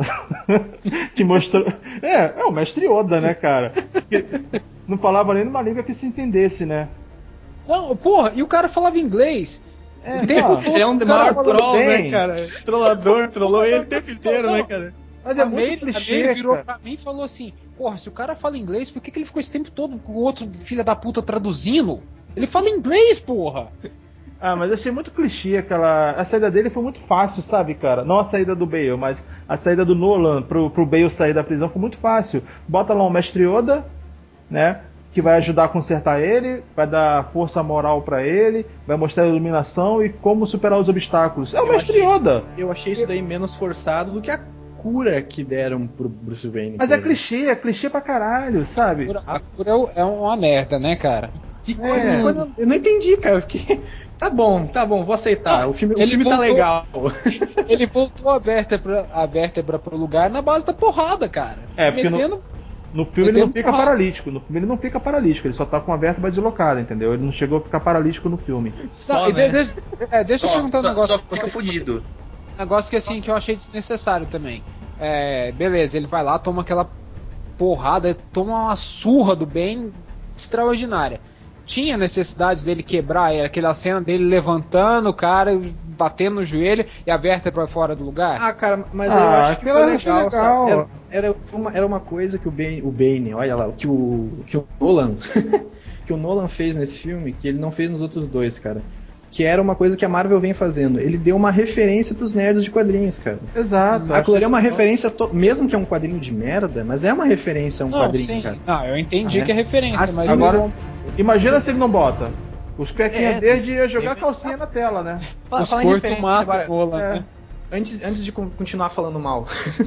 que mostrou. É, é o mestre Yoda, né, cara? Que não falava nem numa língua que se entendesse, né? Não, porra, e o cara falava inglês. É, tempo todo, é um maior troll, bem. né, cara? Trollador, trollou ele o tempo inteiro, né, cara? Mas é a muito May, clichê, a May virou cara. pra mim e falou assim: porra, se o cara fala inglês, por que, que ele ficou esse tempo todo com o outro filho da puta traduzindo? Ele fala inglês, porra! Ah, mas eu achei muito clichê aquela. A saída dele foi muito fácil, sabe, cara? Não a saída do Bale, mas a saída do Nolan pro, pro Bale sair da prisão foi muito fácil. Bota lá um mestre Yoda, né? Que vai ajudar a consertar ele, vai dar força moral pra ele, vai mostrar a iluminação e como superar os obstáculos. É o eu mestre achei, Yoda! Eu achei isso daí menos forçado do que a cura que deram pro Bruce Wayne. Mas é clichê, é clichê pra caralho, sabe? A cura é uma merda, né, cara? E quando, é. quando, eu não entendi, cara. Eu fiquei. Tá bom, tá bom, vou aceitar. Ah, o filme, o filme voltou, tá legal. Ele voltou a vértebra, a vértebra pro lugar na base da porrada, cara. É, porque metendo, no, no filme ele não fica porrada. paralítico. No filme ele não fica paralítico, ele só tá com a vértebra deslocada, entendeu? Ele não chegou a ficar paralítico no filme. Só, não, né? Deixa, é, deixa eu só, perguntar um só, negócio. Só fica fudido. Um negócio que assim, que eu achei desnecessário também. É, beleza, ele vai lá, toma aquela porrada, toma uma surra do bem extraordinária. Tinha necessidade dele quebrar aquela cena dele levantando o cara, batendo no joelho e a vértebra fora do lugar? Ah, cara, mas ah, eu acho que foi legal, legal. Sabe? Era, era, uma, era uma coisa que o Bane, o Bane, olha lá, que o, que o Nolan que o Nolan fez nesse filme, que ele não fez nos outros dois, cara. Que era uma coisa que a Marvel vem fazendo. Ele deu uma referência pros nerds de quadrinhos, cara. Exato. Aquilo ali é uma referência, to... mesmo que é um quadrinho de merda, mas é uma referência a um não, quadrinho, sim. cara. Não, eu entendi ah, que é referência, assim, mas agora, imagina se ele não bota. Os cuequinha é, verde ia jogar é, calcinha é, na tela, né? Os fala corto mato agora, rola, é. né? Antes, antes de continuar falando mal,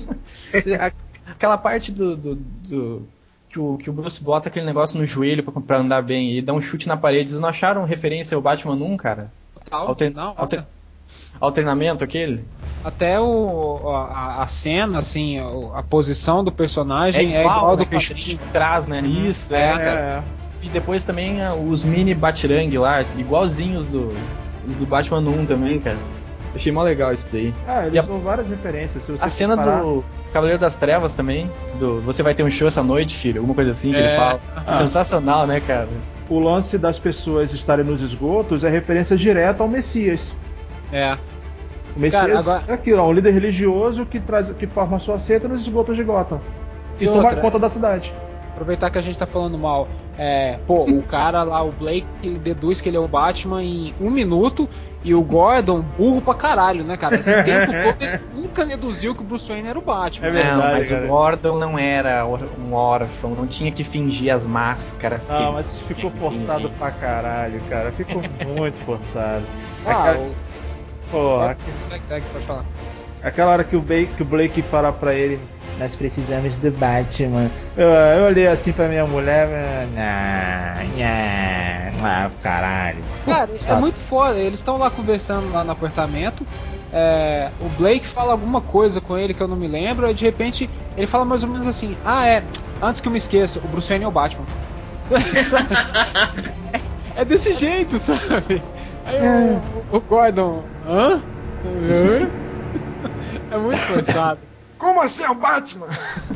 aquela parte do, do, do que, o, que o Bruce bota aquele negócio no joelho pra, pra andar bem e dá um chute na parede, vocês não acharam referência ao Batman um, cara? Alter, não, alter, alternamento aquele? Até o, a, a cena, assim, a, a posição do personagem é igual, é igual né, do que chute de trás, né? Uhum. Isso, é, é, cara. E depois também os mini Batirang lá, igualzinhos do, os do Batman um também, cara. Achei mó legal isso daí. Ah, eles E a- dão várias referências. Se você A cena separar- do Cavaleiro das Trevas também, do você vai ter um show essa noite, filho, alguma coisa assim que É. ele fala. Ah. Sensacional, né, cara? O lance das pessoas estarem nos esgotos é referência direta ao Messias. É. O Messias Cara, agora- é aquilo, ó, um líder religioso que, traz, que forma sua seita nos esgotos de Gotham. E, E toma outra, conta da cidade. Aproveitar que a gente tá falando mal. É, pô, o cara lá, o Blake, ele deduz que ele é o Batman em um minuto e o Gordon, burro pra caralho, né, cara? Esse tempo todo ele nunca deduziu que o Bruce Wayne era o Batman. É verdade, não, mas cara. o Gordon não era or- um órfão, não tinha que fingir as máscaras que Não, ele mas ficou tinha que forçado fingir. pra caralho, cara. Ficou muito forçado. Ah, Aquela, o... porra, Segue, segue, pode falar. aquela hora que o, Blake, que o Blake fala pra ele: nós precisamos do Batman. Eu, eu olhei assim pra minha mulher. Ah, ah, caralho. Cara, é Sabe? muito foda. Eles estão lá conversando lá no apartamento. É, o Blake fala alguma coisa com ele que eu não me lembro. E de repente ele fala mais ou menos assim: ah, é, antes que eu me esqueça, o Bruce Wayne é o Batman. Sabe? É desse jeito, sabe? Aí o, o Gordon, hã? Hã? É muito forçado. Como assim é o Batman?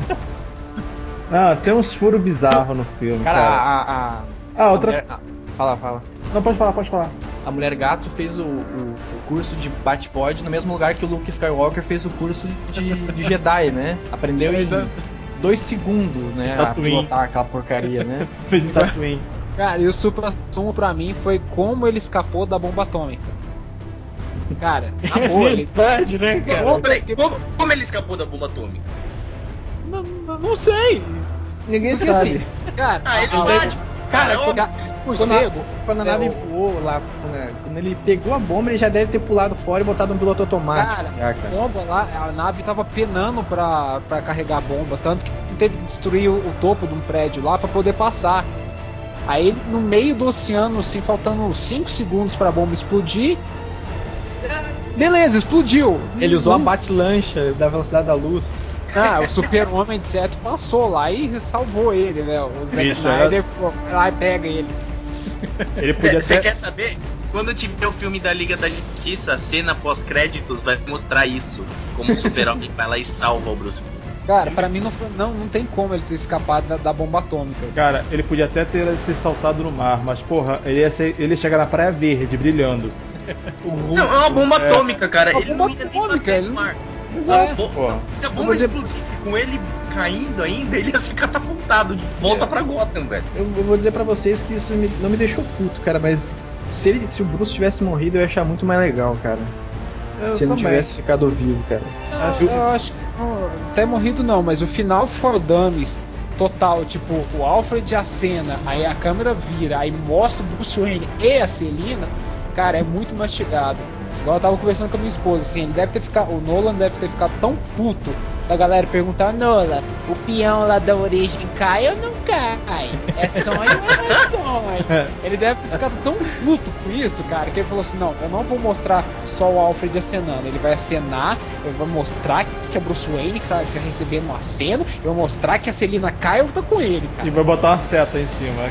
Ah, tem uns furos bizarros no filme, Cara, cara. a. a, a Ah, outra. mulher- a- fala, fala. Não, pode falar, pode falar. A Mulher Gato fez o, o- o curso de Bat-Pod no mesmo lugar que o Luke Skywalker fez o curso de, de Jedi, né? Aprendeu em dois segundos, né? A Tatooine. pilotar aquela porcaria, né? Fez um Tatooine. Cara, e o supra sumo pra mim foi como ele escapou da bomba atômica. Cara, na boa, ele... verdade, né, cara? Como, peraí, como, como ele escapou da bomba atômica? Não, não, não sei. Ninguém Porque sabe. assim, cara, Ah, ele a- bate. Cara, é quando- óbvio. Quando a, morcego, quando a é, nave o- voou lá, quando, quando ele pegou a bomba, ele já deve ter pulado fora e botado um piloto automático. Cara, já, a bomba lá, a nave tava penando pra, pra carregar a bomba, tanto que teve que destruir o, o topo de um prédio lá pra poder passar. Aí, no meio do oceano, assim, faltando cinco segundos pra bomba explodir, beleza, explodiu. Ele usou a Não- bate-lancha da velocidade da luz. Ah, o super-homem de certo passou lá e salvou ele, né? O Zack Isso, Snyder pô, vai lá e pega ele. Ele podia Você até. quer saber? Quando tiver o filme da Liga da Justiça, a cena pós-créditos vai mostrar isso. Como o super-homem vai lá e salva o Bruce Wayne. Cara, pra mim não, foi- não, não tem como ele ter escapado da, da bomba atômica. Cara, ele podia até ter, ter saltado no mar, mas porra, ele ia, ser, ele ia chegar na Praia Verde, brilhando. Não, é uma bomba É. atômica, cara. Uma Ele bomba não ia nem atômica, bater ele no não- mar. Exato, Pô, porra. Se a bomba vou dizer- explodisse com ele caindo ainda, ele ia ser catapultado de volta pra Gotham, velho. Eu, eu vou dizer pra vocês que isso me- não me deixou puto, cara, mas se, ele, se o Bruce tivesse morrido, eu ia achar muito mais legal, cara. Eu se ele não também. tivesse ficado vivo, cara. Acho Eu, eu acho que não, até morrido não, mas o final for dummies total, tipo, o Alfred acena, aí a câmera vira, aí mostra o Bruce Wayne e a Selina, cara, é muito mastigado. Igual eu tava conversando com a minha esposa, assim, ele deve ter ficado, o Nolan deve ter ficado tão puto da galera perguntar, Nolan, o peão lá da origem cai ou não cai? É sonho ou não é sonho? Ele deve ter ficado tão puto com isso, cara, que ele falou assim, não, eu não vou mostrar só o Alfred acenando, ele vai acenar, eu vou mostrar que a Bruce Wayne tá, tá recebendo um aceno, eu vou mostrar que a Selina cai ou tá com ele, cara. E vai botar uma seta em cima.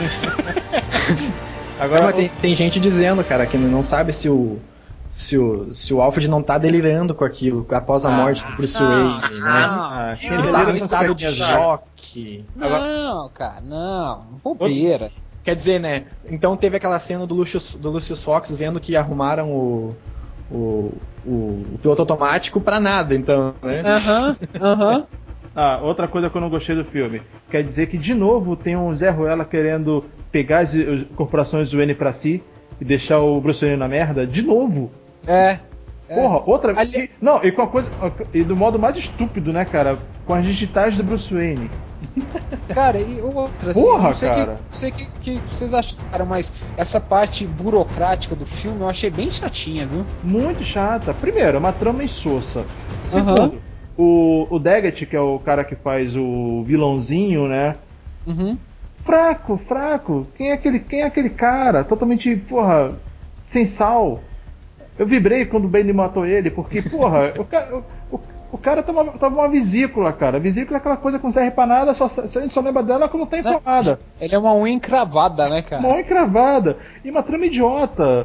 Agora, Não, mas tem, tem gente dizendo, cara, que não sabe se o, se o, se o Alfred não tá delirando com aquilo após a morte do Bruce Wayne, né? ah, Não, quem Ele delira tava em essas estado de coisinhas, choque. não, cara, não, bobeira. Quer dizer, né? Então teve aquela cena do Lucius, do Lucius Fox vendo que arrumaram o, o, o, o piloto automático pra nada, então, né? Aham, aham. Ah, outra coisa que eu não gostei do filme. Quer dizer que, de novo, tem um Zé Ruela querendo pegar as, as corporações do N pra si e deixar o Bruce Wayne na merda. De novo. É. é. Porra, outra vez. Ali- Não, e com a coisa. E do modo mais estúpido, né, cara? Com as digitais do Bruce Wayne. Cara, e outra, assim, Porra, eu não sei cara. que, não sei o que, que vocês acharam, mas essa parte burocrática do filme eu achei bem chatinha, viu? Muito chata. Primeiro, é uma trama insossa. Segundo, Aham. o, o Daggett, que é o cara que faz o vilãozinho, né? Uhum. Fraco, fraco. Quem é aquele, quem é aquele cara? Totalmente, porra, sem sal. Eu vibrei quando o Bane matou ele, porque, porra, o cara, o, o cara tava, tava uma vesícula, cara. A vesícula é aquela coisa que não serve pra nada, só, a gente só lembra dela quando tá inflamada. Ele é uma unha encravada, né, cara? Mó encravada. E uma trama idiota.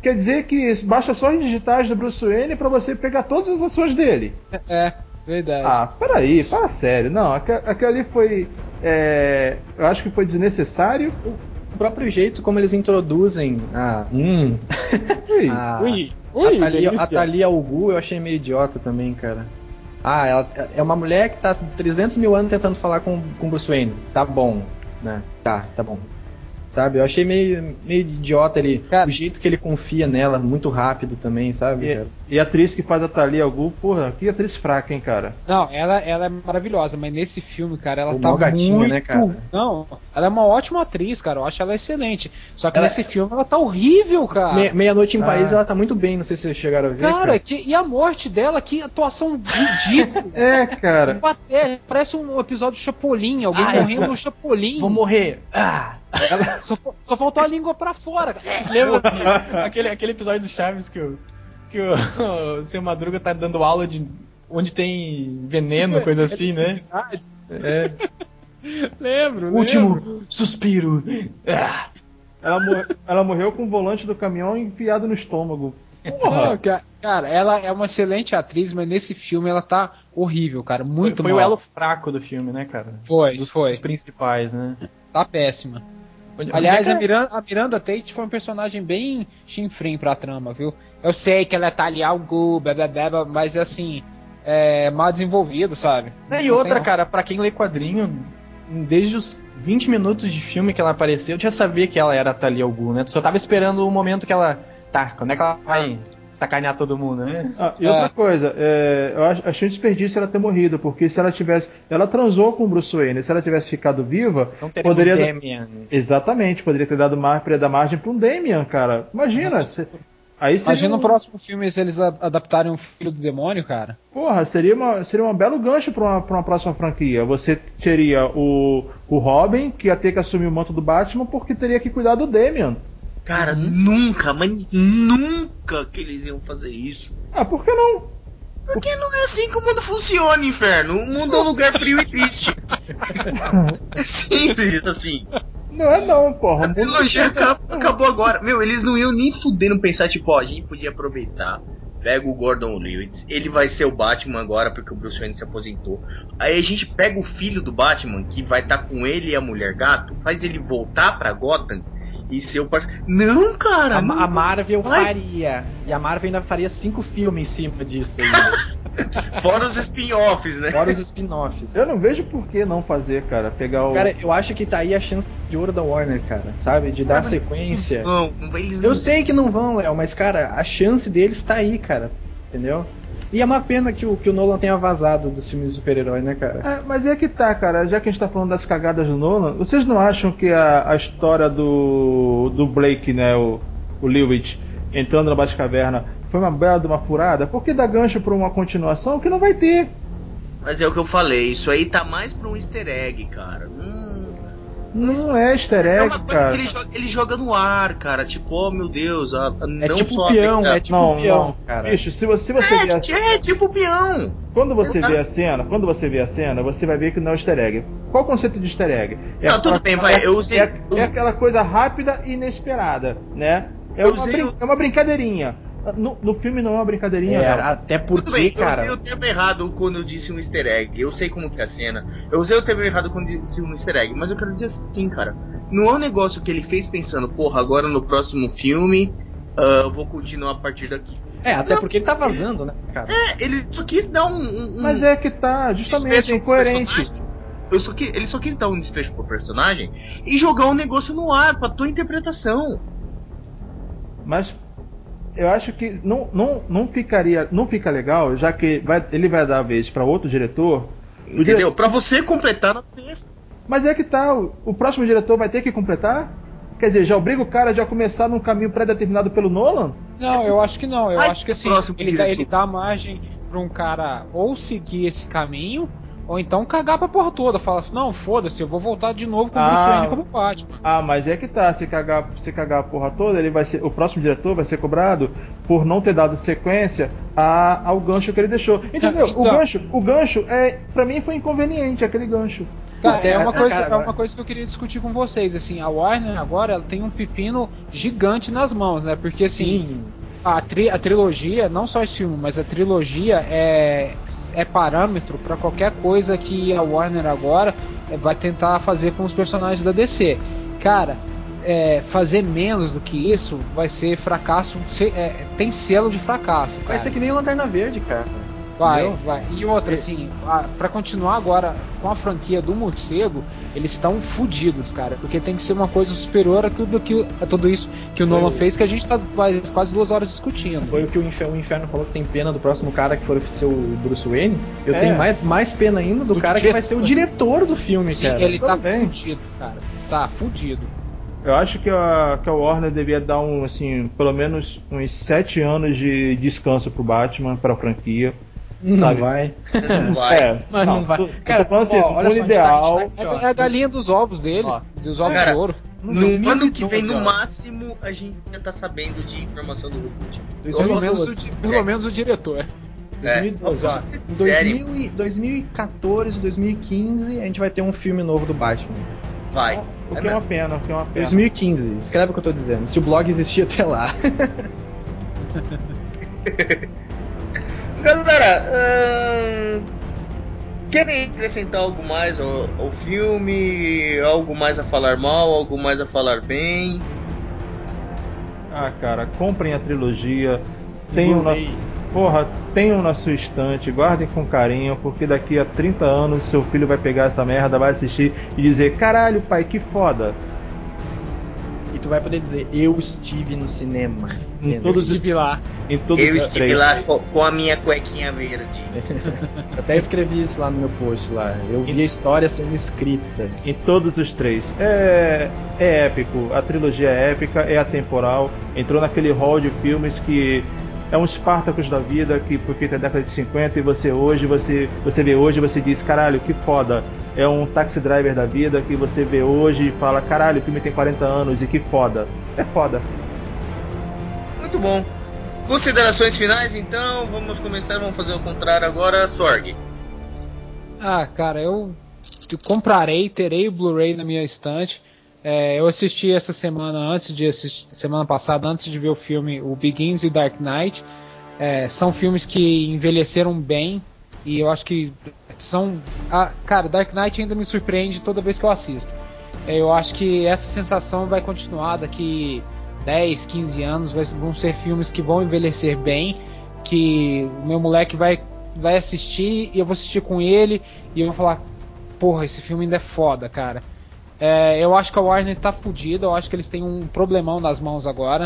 Quer dizer que basta só as digitais do Bruce Wayne pra você pegar todas as ações dele. É, verdade. Ah, peraí, para sério. Não, aquele ali foi. É, eu acho que foi desnecessário. O próprio jeito como eles introduzem a. Hum. Ui, a, ui, ui, a Thalia, delícia. a Thalia al Ghul eu achei meio idiota também, cara. Ah, ela é uma mulher que tá trezentos mil anos tentando falar com o Bruce Wayne. Tá bom, né? Tá, tá bom. Sabe? Eu achei meio, meio idiota ele, Cara, o jeito que ele confia nela, muito rápido também, sabe, E, cara? e a atriz que faz a Thalia al Ghul, porra, que atriz fraca, hein, cara. Não, ela, ela é maravilhosa, mas nesse filme, cara, ela Pô, tá mó gatinha, muito... né, cara? Não, ela é uma ótima atriz, cara, eu acho ela excelente. Só que Ela- nesse filme ela tá horrível, cara. Me- Meia-noite em Ah. Paris ela tá muito bem, não sei se vocês chegaram a ver, Cara, cara. que, e a morte dela, que atuação ridícula. É, cara. Até, parece um episódio do Chapolin, alguém Ai, morrendo no Chapolin. Vou morrer! Ah! Só, só faltou a língua pra fora. cara. Lembra aquele, aquele episódio do Chaves que o, que o, o seu Madruga tá dando aula de onde tem veneno, coisa assim, né? É. Lembro, Último lembro. suspiro. Ah. Ela, mor- ela morreu com o volante do caminhão enfiado no estômago. Não, Porra! ca- cara, ela é uma excelente atriz, mas nesse filme ela tá horrível, cara. Foi, Muito foi mal. o elo fraco do filme, né, cara? Foi, dos, foi. dos principais, né? Tá péssima. Onde- Aliás, onde é a que- Miranda, a Miranda Tate foi um personagem bem chinfrim pra trama, viu? Eu sei que ela é Thalia al Ghul, blá, blá, blá, blá, mas assim, é mal desenvolvido, sabe? Né, e Não outra, sei, cara, pra quem lê quadrinho, desde os vinte minutos de filme que ela apareceu, eu já sabia que ela era a Thalia al Ghul, né? Tu só tava esperando o momento que ela... Tá, quando é que ela vai sacanear todo mundo, né? Ah, e É. outra coisa, é, eu ach- achei um desperdício ela ter morrido, porque se ela tivesse. Ela transou com o Bruce Wayne, se ela tivesse ficado viva, Então teremos poderia. Damian. Exatamente, poderia ter dado mar, poderia dar margem pra um Damian, cara. Imagina. se- aí seria Imagina um- no próximo filme se eles a- adaptarem o Filho do Demônio, cara. Porra, seria, uma, seria um belo gancho pra uma, pra uma próxima franquia. Você teria o, o Robin, que ia ter que assumir o manto do Batman, porque teria que cuidar do Damian. Cara, nunca, mas nunca que eles iam fazer isso. Ah, por que não? Porque não é assim que o mundo funciona, inferno. O mundo é um lugar frio e triste. É simples assim. Não é não, porra. A trilogia acabou, acabou agora. Meu, eles não iam nem fudendo pensar, tipo, ó, a gente podia aproveitar. Pega o Gordon Levitt, ele vai ser o Batman agora porque o Bruce Wayne se aposentou. Aí a gente pega o filho do Batman, que vai estar tá com ele e a Mulher Gato, faz ele voltar pra Gotham e ser o parceiro. Não, cara! A, não, a Marvel vai. faria. E a Marvel ainda faria cinco filmes em cima disso ainda. Fora os spin-offs, né? Fora os spin-offs. Eu não vejo por que não fazer, cara. Pegar o. Cara, eu acho que tá aí a chance de ouro da Warner, cara. Sabe? De dar Cara, sequência. Não, não, eles não. Eu sei que não vão, Léo, mas, cara, a chance deles tá aí, cara. Entendeu? E é uma pena que o, que o Nolan tenha vazado dos filmes de super-herói, né, cara? É, mas é que tá, cara. Já que a gente tá falando das cagadas do Nolan, vocês não acham que a, a história do, do Blake, né, o, o Lewitt, entrando na Batcaverna, foi uma bela de uma furada? Por que dá gancho pra uma continuação que não vai ter? Mas é o que eu falei, isso aí tá mais pra um easter egg, cara. Hum, Não é easter é egg, uma coisa cara. que ele joga, ele joga no ar, cara. Tipo, oh meu Deus, a, a, É não tipo só a- peão, é tipo não, peão, não. cara. Bicho, se você, se você ver a, É, é tipo peão. quando você vê a cena, quando você vê a cena, você vai ver que não é easter egg. Qual o conceito de easter egg? É Não, aquela- tudo bem, vai, eu usei- É, é aquela coisa rápida e inesperada, né? É Eu uma, usei brin- o- é uma brincadeirinha. No, no filme não é uma brincadeirinha, É, não. até Tudo porque, bem, cara. eu usei o termo errado quando eu disse um easter egg. Eu sei como que é a cena. Eu usei o termo errado quando eu disse um easter egg. Mas eu quero dizer assim, cara. Não é um negócio que ele fez pensando, porra, agora no próximo filme ah, eu vou continuar a partir daqui. É, até Não. porque ele tá vazando, né, cara? É, ele só quis dar um... um- um Mas é que tá, justamente, desfecho é pro incoerente. personagem. Eu só que, ele só quis dar um desfecho pro personagem e jogar um negócio no ar pra tua interpretação. Mas eu acho que não, não, não ficaria, não fica legal, já que vai, ele vai dar a vez pra outro diretor. O Entendeu? dire- Pra você completar na sexta. Mas é que tá, o, o próximo diretor vai ter que completar? Quer dizer, já obriga o cara já a começar num caminho pré-determinado pelo Nolan? Não, eu acho que não. Eu Ai, acho que assim, próximo ele dá, diretor. ele dá margem pra um cara ou seguir esse caminho, ou então cagar pra porra toda. Fala, não, foda-se, eu vou voltar de novo com o Ah. Bruce Wayne como Batman. Ah, mas é que tá, se cagar, se cagar a porra toda, ele vai ser, o próximo diretor vai ser cobrado por não ter dado sequência a, ao gancho que ele deixou. Entendeu? O Então. gancho, o gancho é, pra mim foi inconveniente aquele gancho. Cara, Até é uma, a- coisa, cara, é uma coisa que eu queria discutir com vocês. Assim, a Warner agora ela tem um pepino gigante nas mãos, né? Porque assim, Sim. a, tri, a trilogia, não só esse filme, mas a trilogia é, é parâmetro para qualquer coisa que a Warner agora vai tentar fazer com os personagens da D C. Cara, é, fazer menos do que isso vai ser fracasso. Se, é, tem selo de fracasso. Cara. Vai ser que nem Lanterna Verde, cara. Vai, Entendeu? vai. E outra, assim, a, pra continuar agora com a franquia do Morcego, eles estão fodidos, cara. Porque tem que ser uma coisa superior a tudo, que, a tudo isso que o Nolan Foi. fez, que a gente tá quase, quase duas horas discutindo. Foi o que o Inferno, o Inferno falou que tem pena do próximo cara que for ser o Bruce Wayne. Eu É. tenho mais, mais pena ainda do Do cara que diretor. vai ser o diretor do filme, Sim, cara. ele tá Também. fudido, cara. Tá fudido. Eu acho que a, que a Warner devia dar um, assim, pelo menos uns sete anos de descanso pro Batman, pra franquia. Não sabe? vai. Não vai. É, Mas não, vai. tô- Cara, tô falando assim, ó, olha no só, a gente tá- ideal. a gente tá É, aqui, ó. é a galinha dos ovos deles, Ó. dos ovos Cara, de ouro. No dois mil e ano que vem, doze, no ó. máximo, a gente já tá sabendo de informação do reboot. Pelo menos, o, dois mil e doze. di- pelo menos o diretor. dois mil e doze, ó. Em dois mil e- dois mil e quatorze, dois mil e quinze, a gente vai ter um filme novo do Batman. Vai. O É que é uma mesmo. pena, o que é uma pena. dois mil e quinze, escreve o que eu tô dizendo. Se o blog existir até lá. Galera, ahn, querem acrescentar algo mais ao, ao filme? Algo mais a falar mal? Algo mais a falar bem? Ah, cara, comprem a trilogia. Tenham na, Blu-ray. porra, tenham na sua estante, guardem com carinho, porque daqui a trinta anos seu filho vai pegar essa merda, vai assistir e dizer: caralho, pai, que foda. E tu vai poder dizer, eu estive no cinema. Em Entendeu? todos, Estive lá. em todos Eu os estive três. lá co- com a minha cuequinha verde. Eu até escrevi isso lá no meu post lá. Eu vi a história sendo escrita. Em todos os três. É, é épico, a trilogia é épica, é atemporal. Entrou naquele hall de filmes que é um Spartacus da vida, que porque tem a década de cinquenta e você hoje, você, você vê hoje e você diz, caralho, que foda. É um Taxi Driver da vida que você vê hoje e fala, caralho, o filme tem quarenta anos e que foda. É foda. Muito bom. Considerações finais, então. Vamos começar, vamos fazer o contrário agora. Sorg. Ah, cara, eu comprarei, terei o Blu-ray na minha estante. É, eu assisti essa semana antes de assistir, semana passada, antes de ver o filme o Begins e Dark Knight. É, são filmes que envelheceram bem e eu acho que são. Ah, cara, Dark Knight ainda me surpreende toda vez que eu assisto. É, eu acho que essa sensação vai continuar daqui dez, quinze anos. Vai, vão ser filmes que vão envelhecer bem, que o meu moleque vai, vai assistir e eu vou assistir com ele e eu vou falar: porra, esse filme ainda é foda, cara. É, eu acho que a Warner tá fodida, eu acho que eles têm um problemão nas mãos agora.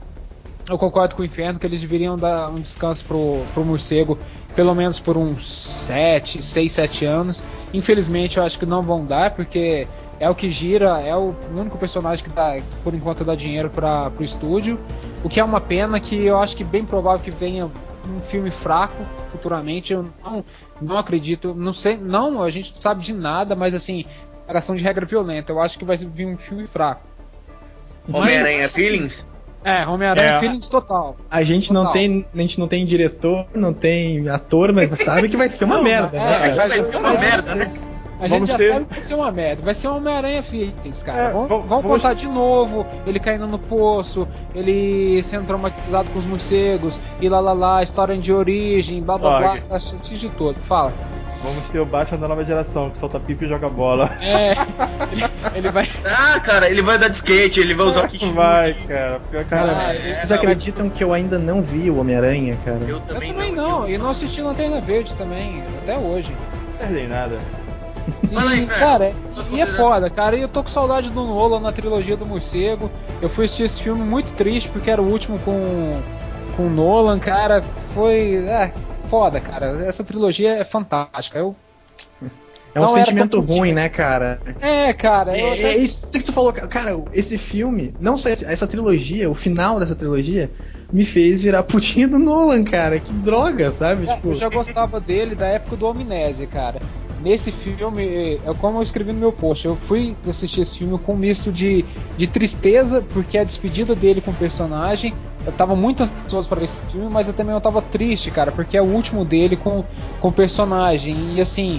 Eu concordo com o Inferno que eles deveriam dar um descanso pro, pro Morcego, pelo menos por uns sete, seis, sete anos. Infelizmente eu acho que não vão dar, porque é o que gira, é o único personagem que dá, por enquanto dá dinheiro para pro estúdio. O que é uma pena, que eu acho que bem provável que venha um filme fraco futuramente. Eu não, não acredito, não sei, não, a gente não sabe de nada, mas assim, declaração de regra violenta, eu acho que vai vir um filme fraco. Homem-Aranha Feelings? É, Homem-Aranha É. Feelings total. A gente Total. não tem, a gente não tem diretor, não tem ator, mas sabe que vai ser uma Não, merda, é, né? vai Vai ser uma merda, né? A gente Vamos já ter- sabe que vai ser uma merda. Vai ser um Homem-Aranha Feelings, cara. É, vão vamos- vão vamos- contar de novo ele caindo no poço, ele sendo traumatizado com os morcegos, e lá lá lá, história de origem, blá blá blá, Sorg. a chatice de todo. Fala. Vamos ter o Batman da nova geração, que solta pipa e joga bola. É, ele, ele vai. Ah, cara, ele vai dar de skate, ele vai usar o kit. Vai, cara. Pior que Cara, Ah, vocês é, acreditam que eu ainda não vi o Homem-Aranha, cara? Eu Eu também, também não. não, e não assisti Lanterna Verde também, até hoje. não perdem nada. Vai lá, E, Inferno. cara, Posso e é considerar- foda, cara. E eu tô com saudade do Nolan na trilogia do Morcego. Eu fui assistir esse filme muito triste porque era o último com com Nolan, cara. Foi, é, foda, cara. Essa trilogia é fantástica. Eu É um Não era sentimento tão ruim, né, cara? É, cara, eu É, até... é isso que tu falou, cara. Esse filme, não só esse- essa trilogia, o final dessa trilogia, me fez virar putinha do Nolan, cara. Que droga, sabe? É, Tipo, eu já gostava dele da época do Amnésia, cara. Nesse filme, é como eu escrevi no meu post, eu fui assistir esse filme com um misto de, de tristeza, porque é a despedida dele com o personagem. Eu tava muito ansioso para ver esse filme, mas eu também eu tava triste, cara, porque é o último dele com, com o personagem. E assim,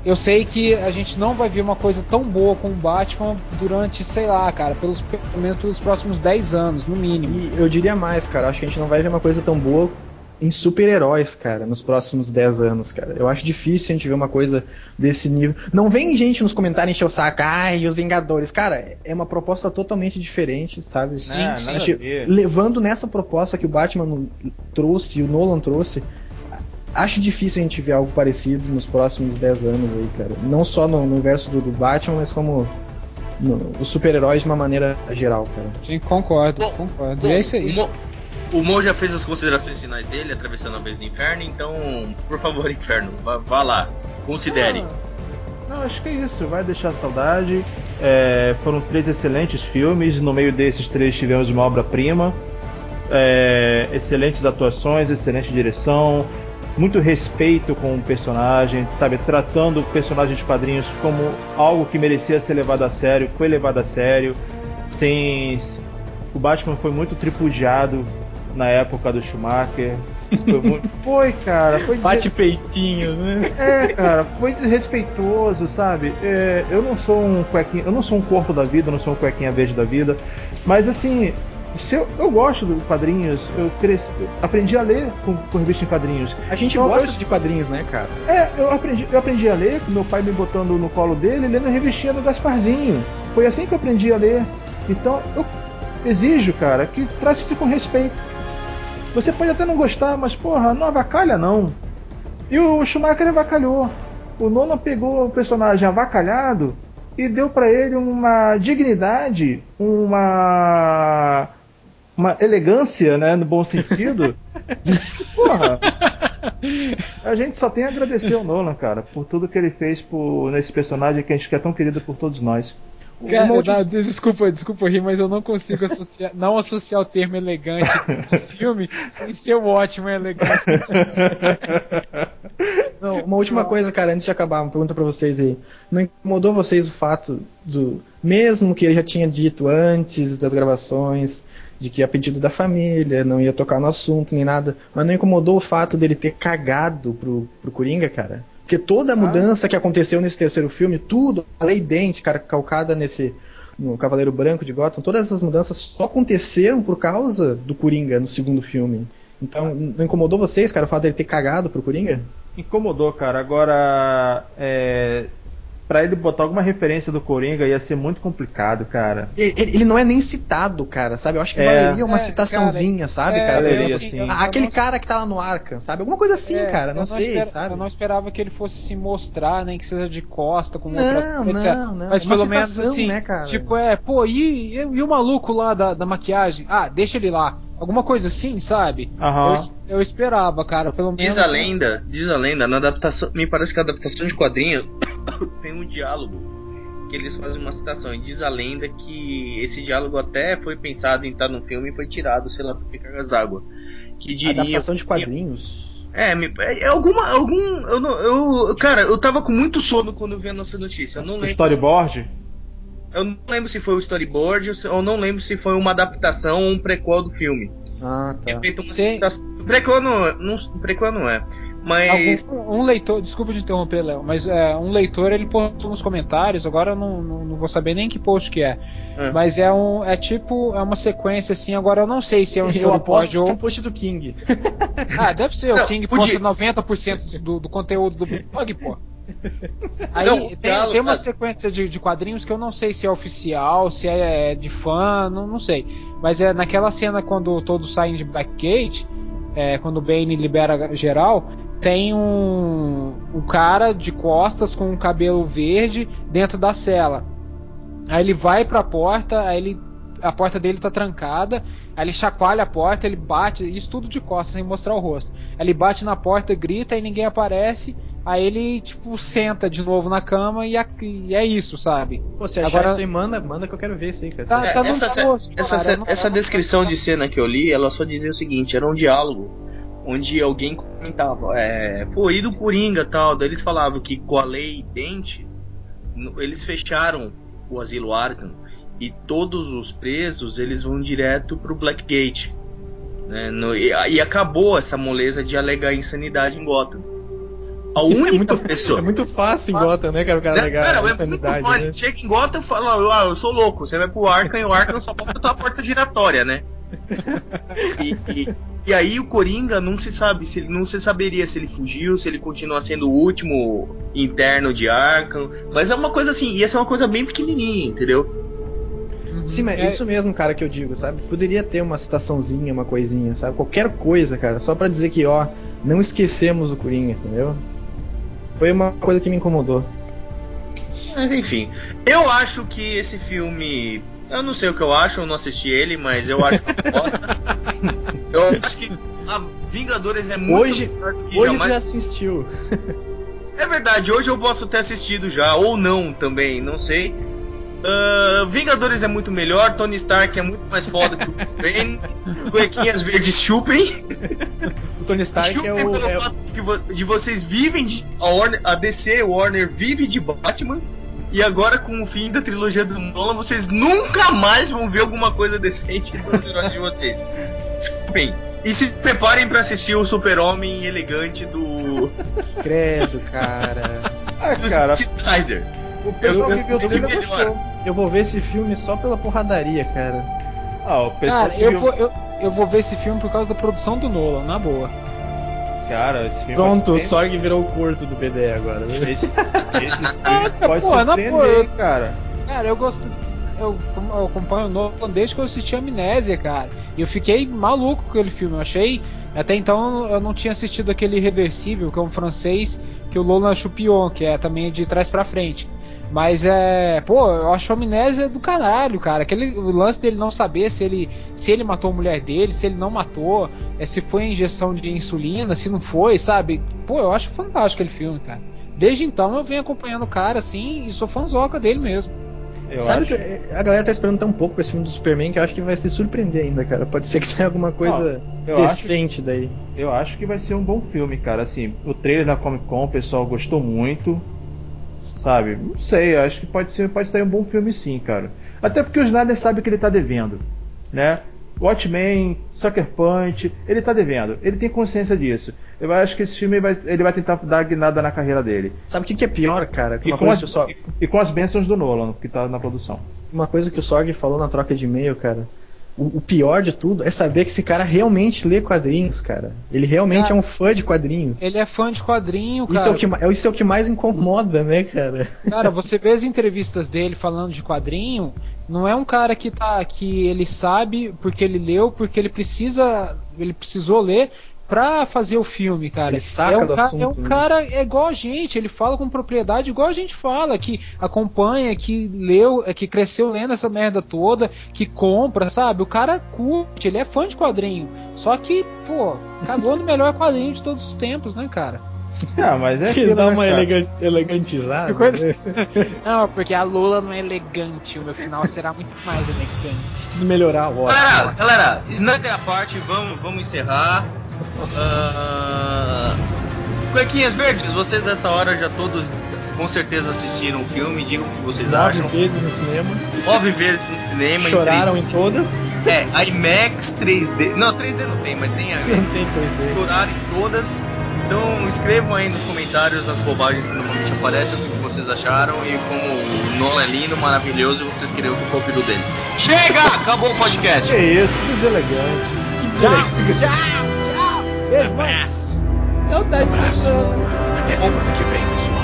eu sei que a gente não vai ver uma coisa tão boa com o Batman durante, sei lá, cara, pelos, pelo menos pelos próximos dez anos, no mínimo. E eu diria mais, cara, acho que a gente não vai ver uma coisa tão boa em super-heróis, cara, nos próximos dez anos, cara. Eu acho difícil a gente ver uma coisa desse nível. Não vem gente nos comentários encher o saco, ai, os Vingadores. Cara, é uma proposta totalmente diferente, sabe? Sim, é, a gente, levando nessa proposta que o Batman trouxe, o Nolan trouxe, acho difícil a gente ver algo parecido nos próximos dez anos aí, cara. Não só no, no universo do, do Batman, mas como no, os super-heróis de uma maneira geral, cara. Sim, concordo, bom, concordo. Bom, e é isso aí. O Mo, o Mo já fez as considerações finais dele, atravessando a vez do inferno, então, por favor, inferno, vá, vá lá, considere. Ah, não, acho que é isso, vai deixar saudade. É, foram três excelentes filmes, no meio desses três tivemos uma obra-prima. É, excelentes atuações, excelente direção, muito respeito com o personagem, sabe, tratando o personagem de quadrinhos como algo que merecia ser levado a sério, foi levado a sério, sem... O Batman foi muito tripudiado na época do Schumacher. Foi, muito... foi cara, foi des... Bate peitinhos, né? É, cara, foi desrespeitoso, sabe? É, eu não sou um cuequinha, eu não sou um corpo da vida, eu não sou um cuequinha verde da vida, mas assim, se eu, eu gosto de quadrinhos, eu cresci, eu aprendi a ler com, com revista em quadrinhos. A gente então, gosta eu, de quadrinhos, né, cara? É, eu aprendi, eu aprendi a ler com meu pai me botando no colo dele, lendo a revistinha do Gasparzinho. Foi assim que eu aprendi a ler. Então, eu exijo, cara, que trate-se com respeito. Você pode até não gostar, mas porra, não avacalha não. E o Schumacher avacalhou. O Nolan pegou o personagem avacalhado e deu pra ele uma dignidade, uma uma elegância, né, no bom sentido. Porra. A gente só tem a agradecer ao Nolan, cara, por tudo que ele fez por, nesse personagem que a gente quer tão querido por todos nós. Cara, última... não, desculpa, desculpa rir, mas eu não consigo associar, não associar o termo elegante no filme sem ser o ótimo e elegante. Não, uma última coisa, cara, antes de acabar, uma pergunta pra vocês aí. Não incomodou vocês o fato do, mesmo que ele já tinha dito antes das gravações, de que a pedido da família, não ia tocar no assunto nem nada, mas não incomodou o fato dele ter cagado pro, pro Coringa, cara? Porque toda a mudança ah. que aconteceu nesse terceiro filme, tudo, a lei Dent, cara, calcada nesse, no Cavaleiro Branco de Gotham, todas essas mudanças só aconteceram por causa do Coringa no segundo filme. Então, não incomodou vocês, cara, o fato dele ter cagado pro Coringa? Incomodou, cara. Agora, é... pra ele botar alguma referência do Coringa ia ser muito complicado, cara. Ele, ele não é nem citado, cara, sabe? Eu acho que é. valeria uma é, citaçãozinha, cara, sabe, é, cara? Valeria, assim, sim. eu, eu ah, aquele não... cara que tá lá no Arkham, sabe? Alguma coisa assim, é, cara, não, não sei, espera, sabe? Eu não esperava que ele fosse se mostrar, nem que seja de costa, como não, outra coisa. Não, não, Mas uma pelo citação, menos assim, né, cara? tipo, é, pô, e, e, e o maluco lá da, da maquiagem? Ah, deixa ele lá. Alguma coisa assim, sabe? Uhum. Eu, eu esperava, cara, pelo menos. Diz a lenda, diz a lenda, na adaptação, me parece que a adaptação de quadrinhos tem um diálogo que eles fazem uma citação, e diz a lenda que esse diálogo até foi pensado em estar no filme e foi tirado, sei lá, por que cargas d'água. Que diria, adaptação de quadrinhos? É, me, é alguma, algum, eu, não, eu, cara, eu tava com muito sono quando eu vi a nossa notícia. Eu não o lembro. Storyboard? Eu não lembro se foi o storyboard ou não lembro se foi uma adaptação ou um prequel do filme. Ah, tá. É feito uma citação. Prequel não, não, prequel não é. Mas Algum, um leitor, desculpa de interromper, Léo, mas é, um leitor ele postou nos comentários, agora eu não, não, não vou saber nem que post que é, é, mas é um, é tipo, é uma sequência assim, agora eu não sei se é um eu aposto ou... que é um post do King. Ah, deve ser, não, o King podia... posta noventa por cento do, do conteúdo do blog, pô. Aí não, tem, diálogo, tem uma mas... sequência de, de quadrinhos que eu não sei se é oficial, se é de fã, não, não sei. Mas é naquela cena quando todos saem de Blackgate, é, quando o Bane libera geral, tem um, um cara de costas com um cabelo verde dentro da cela. Aí ele vai pra porta, aí ele, a porta dele tá trancada, aí ele chacoalha a porta, ele bate, isso tudo de costas, sem mostrar o rosto. Aí ele bate na porta, grita e ninguém aparece. Aí ele, tipo, senta de novo na cama e, a, e é isso, sabe? Pô, se achar Agora... isso aí, manda, manda que eu quero ver isso aí, cara. Tá, tá no essa, post, essa, cara, essa, não, essa não, descrição não, de cena que eu li, ela só dizia o seguinte, era um diálogo onde alguém comentava, é, pô, e do Coringa e tal, daí eles falavam que com a lei Dent, eles fecharam o asilo Arkham e todos os presos, eles vão direto pro Blackgate, né, no, e, e acabou essa moleza de alegar insanidade em Gotham. A única é muito, pessoa. É muito fácil em Gotham, né, cara? O cara negar Cara, a é insanidade, muito né? Chega em Gotham e fala, ah, eu sou louco. Você vai pro Arkham e o Arkham só pode ter uma porta giratória, né? E, e, e aí o Coringa não se sabe, se ele, não se saberia se ele fugiu, se ele continua sendo o último interno de Arkham. Mas é uma coisa assim, ia ser uma coisa bem pequenininha, entendeu? Sim, mas É- isso mesmo, cara, que eu digo, sabe? Poderia ter uma citaçãozinha, uma coisinha, sabe? Qualquer coisa, cara, só pra dizer que, ó, não esquecemos o Coringa, entendeu? Foi uma coisa que me incomodou. Mas enfim, eu acho que esse filme, eu não sei o que eu acho, eu não assisti ele, mas eu acho que eu acho que a Vingadores é muito Hoje, melhor do que hoje tu jamais. já assistiu. É verdade, hoje eu posso ter assistido já, ou não também, não sei. Uh, Vingadores é muito melhor, Tony Stark é muito mais foda que o Bruce Wayne, cuequinhas verdes chupem. O Tony Stark é Chupem o... pelo É... fato de, que vo- de vocês vivem de. A, Warner, a D C, Warner vive de Batman, e agora com o fim da trilogia do Nolan, vocês nunca mais vão ver alguma coisa decente dos heróis de vocês. Chupem. E se preparem pra assistir o Super-Homem elegante do. Credo, cara. Ah, cara, do Snyder. o pessoal eu- que viu o eu- trailer eu- gostou. Eu vou ver esse filme só pela porradaria, cara. Ah, o pessoal Cara, que eu viu... vou, eu, eu vou ver esse filme por causa da produção do Nolan, na boa. Cara, esse filme Pronto, o pode Sorg virou o curto do B D agora. Esse, esse filme Ah, pode porra, na surpreender, boa, eu- hein, cara. Cara, eu gosto. Eu, eu acompanho o Nolan desde que eu assisti Amnésia, cara. E eu fiquei maluco com aquele filme. Eu achei. Até então eu não tinha assistido aquele Irreversível, que é um francês que o Lola Chupion, que é também de trás pra frente. Mas é. Pô, eu acho a Amnésia do caralho, cara. Aquele, o lance dele não saber se ele, se ele matou a mulher dele, se ele não matou, é, se foi injeção de insulina, se não foi, sabe? Pô, eu acho fantástico aquele filme, cara. Desde então eu venho acompanhando o cara assim e sou fãzoca dele mesmo. Eu Sabe acho... que a galera tá esperando tão pouco pra esse filme do Superman que eu acho que vai se surpreender ainda, cara. Pode ser que saia alguma coisa eu decente daí. Eu acho que vai ser um bom filme, cara. Assim, o trailer da Comic Con o pessoal gostou muito. Sabe? Não sei, eu acho que pode ser, pode sair um bom filme sim, cara. Até porque o Snyder sabe que ele tá devendo, né? Watchmen, Sucker Punch, ele tá devendo. Ele tem consciência disso. Eu acho que esse filme vai, ele vai tentar dar guinada na carreira dele. Sabe o que, que é pior, cara? Que E uma, com, coisa as, que o Sorg, e, e com as bênçãos do Nolan, que tá na produção. uma coisa que o Sorg falou na troca de e-mail, cara. O, o pior de tudo é saber que esse cara realmente lê quadrinhos, cara. Ele realmente Cara, é um fã de quadrinhos. Ele é fã de quadrinho, cara. Isso é, o que, ma- isso é o que mais incomoda, né, cara? Cara, você vê as entrevistas dele falando de quadrinho, não é um cara que tá que ele sabe porque ele leu, porque ele precisa, ele precisou ler pra fazer o filme, cara. Ele saca é um, do ca- assunto, é um né? cara é igual a gente, ele fala com propriedade igual a gente fala, que acompanha, que leu, é, que cresceu lendo essa merda toda, que compra, sabe? O cara curte, ele é fã de quadrinho. Só que, pô, cagou no melhor quadrinho de todos os tempos, né, cara? Ah, mas é Quis aquilo, dar né, uma cara? elegan- elegantizada. Ficou- Né? Não, porque a Lula não é elegante, o meu final será muito mais elegante. Quis melhorar o ótimo. Galera, galera, Snyder à parte, vamos, vamos encerrar. Uh... Cuequinhas verdes, vocês dessa hora já todos com certeza assistiram o filme, digam o que vocês Nove acham. vezes no cinema. Nove vezes no cinema. Choraram em em todas. três D. É, IMAX, três D. Não, três D não tem, mas tem Não IMAX. tem três D. Choraram em todas. Então escrevam aí nos comentários as bobagens que normalmente aparecem, o que vocês acharam e como o Nolan é lindo, maravilhoso e vocês queriam o copido dele. Chega! Acabou o podcast! Que isso, que deselegante. Que deselegante. Tchau, tchau. Beijo, mãe. Saudade disso. Até semana que vem, pessoal.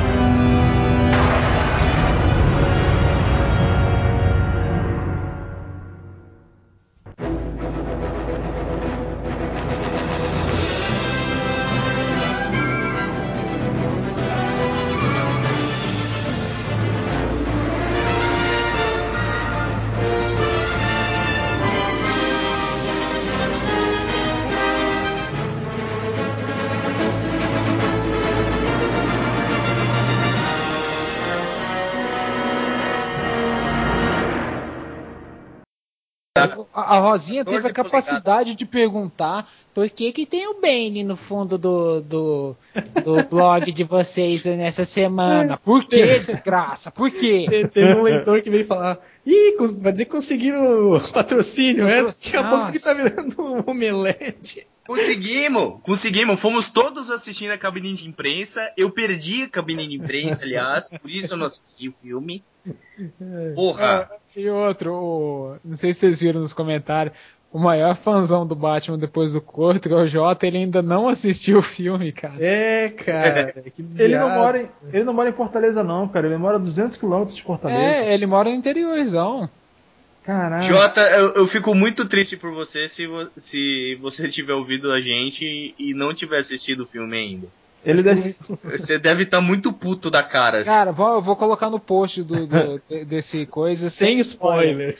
A a Rosinha teve a de capacidade de perguntar por que que tem o Bane no fundo do, do, do blog de vocês nessa semana. Por que, desgraça? Por quê? Te- Teve um leitor que veio falar: Ih, cons- vai dizer que conseguiram patrocínio, é? Patrocínio, Daqui a pouco isso aqui tá nossa. virando um omelete. Conseguimos, conseguimos. Fomos todos assistindo a cabine de imprensa. Eu perdi a cabine de imprensa, aliás. Por isso eu não assisti o filme. Porra. Ah, e outro, o- não sei se vocês viram nos comentários, o maior fãzão do Batman depois do Corto, que é o Jota, ele ainda não assistiu o filme, cara. É, cara. Que Ele não, viado. mora em, ele não mora em Fortaleza, não, cara. Ele mora a duzentos quilômetros de Fortaleza. É, ele mora no interiorzão. Caralho. Jota, eu, eu fico muito triste por você se, vo- se você tiver ouvido a gente e, e não tiver assistido o filme ainda. Ele deve, Você deve estar muito puto da cara. Cara, vou, eu vou colocar no post do, do- de- desse coisa. Sem spoiler.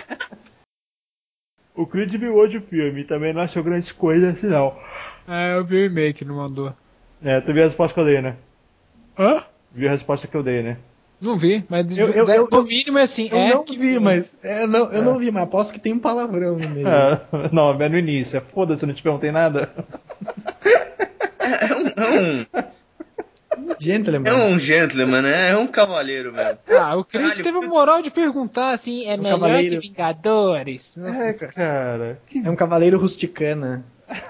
o Creed viu hoje o filme e também não achou grandes coisas assim, não. É, eu vi o e-mail que ele mandou. É, tu viu a resposta que eu dei, né? Hã? Viu a resposta que eu dei, né? Não vi, mas Eu- eu- eu- no mínimo é assim. Eu é não que vi, foi. mas. É, não, eu não vi, mas aposto que tem um palavrão no meio. Ah, não, é no início. É foda-se, eu não te perguntei nada. É um, é um, Gentleman. é um gentleman, né? É um cavaleiro mesmo. Ah, o Creed Caralho, teve a moral de perguntar assim, é Um melhor cavaleiro. que Vingadores? É, cara. Que, É um cavaleiro rusticana.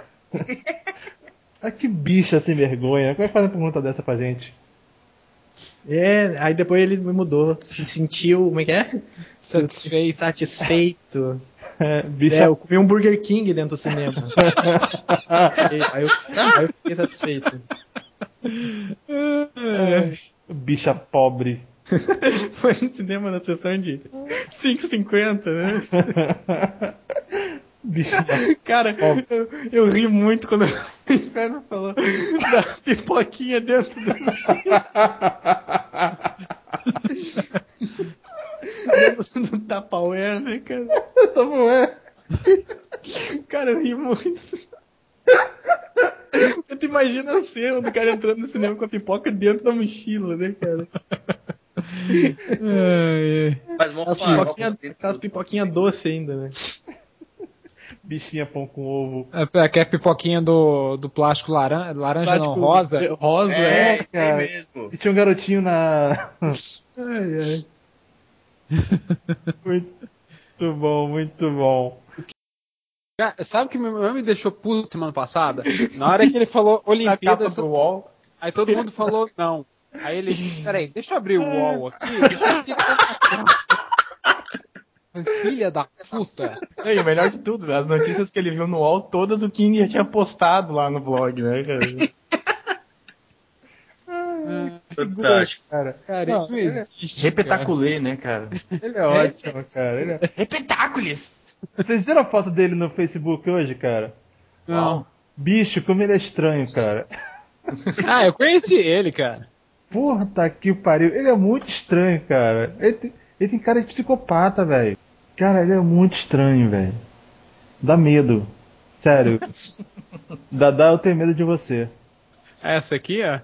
ah, que bicha sem vergonha. Como é que faz uma pergunta dessa pra gente? É, aí depois ele me mudou. Se sentiu, como é que é? Satisfeito. Satisfeito. É, bicha. É, eu comi um Burger King dentro do cinema. aí, aí eu, aí eu fiquei satisfeito. Bicha pobre. Foi no cinema na sessão de cinco e cinquenta, né? Bicha. Cara, eu, eu ri muito quando o Inferno falou da pipoquinha dentro do dentro do Tupperware, né, cara? Tá bom, é. Cara, eu ri muito. Tu imagina a cena do cara entrando no cinema com a pipoca dentro da mochila, né, cara? Mas vamos Aquelas falar. pipoquinhas aquelas pipoquinha doce ainda, né? Bichinha pão com ovo. É, que é a pipoquinha do, do plástico laranja, laranja não, Plástico rosa. Rosa, É, é. é cara. mesmo. E tinha um garotinho na. Ai, ai. Muito bom, muito bom. Cara, sabe o que me, me deixou puto semana passada? Na hora que ele falou Na capa Olimpíadas, do UOL. aí todo mundo falou não. Aí ele, peraí, deixa eu abrir o UOL aqui, deixa eu ver se filha da puta. E o melhor de tudo, as notícias que ele viu no UOL, todas o King já tinha postado lá no blog, né, cara? Fantástico. Cara, Cara, Não, isso não ele é- existe. Repetaculê, né, cara? ele é ótimo, cara. Ele é- Repetáculis! Vocês viram a foto dele no Facebook hoje, cara? Cara. Não. Bicho, como ele é estranho, cara. Ah, eu conheci ele, cara. Porra, tá que pariu. Ele é muito estranho, cara. Ele tem, ele tem cara de psicopata, velho. Cara, ele é muito estranho, velho. Dá medo. Sério. dá, dá, eu tenho medo de você. Essa aqui, ó.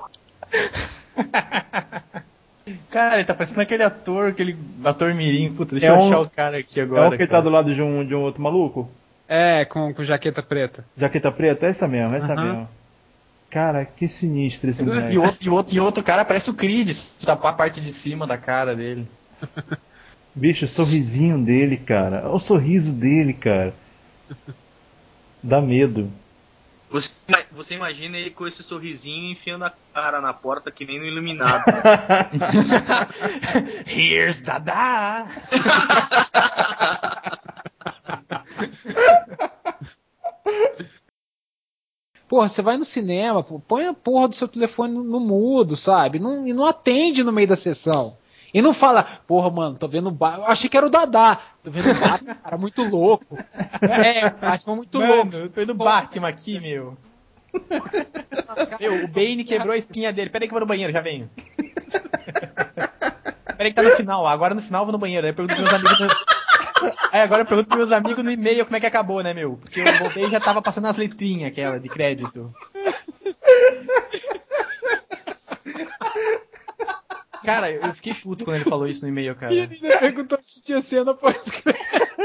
Cara, ele tá parecendo aquele ator, aquele ator mirim. Puta, deixa É eu um- achar o cara aqui É agora. o que tá cara. do lado de um, de um outro maluco? É, com, com jaqueta preta. Jaqueta preta? Essa mesmo, essa Aham. mesmo. Cara, que sinistro esse E moleque. outro, e, outro, e outro cara parece o Creed, se tapar a parte de cima da cara dele. Bicho, o sorrisinho dele, cara. Olha o sorriso dele, cara. Dá medo. Você, você imagina ele com esse sorrisinho enfiando a cara na porta que nem no Iluminado. Here's Dada! Porra, você vai no cinema, pô, põe a porra do seu telefone no, no mudo, sabe? Não, e não atende no meio da sessão. E não fala, porra, mano, tô vendo o Batman. Eu achei que era o Dadá. Tô vendo o Batman, cara, muito louco. É, o Batman muito Mano, louco. eu tô indo Batman aqui, meu. Meu, o Bane quebrou a espinha dele. Pera aí que eu vou no banheiro, já venho. Pera aí que tá no final. Agora no final eu vou no banheiro. Aí eu pergunto pros meus amigos. No... Aí agora eu pergunto pros meus amigos no e-mail como é que acabou, né, meu? Porque eu voltei e já tava passando as letrinhas aquela de crédito. Cara, eu fiquei puto quando ele falou isso no e-mail, cara. E ele ainda perguntou se tinha cena pós-crédito.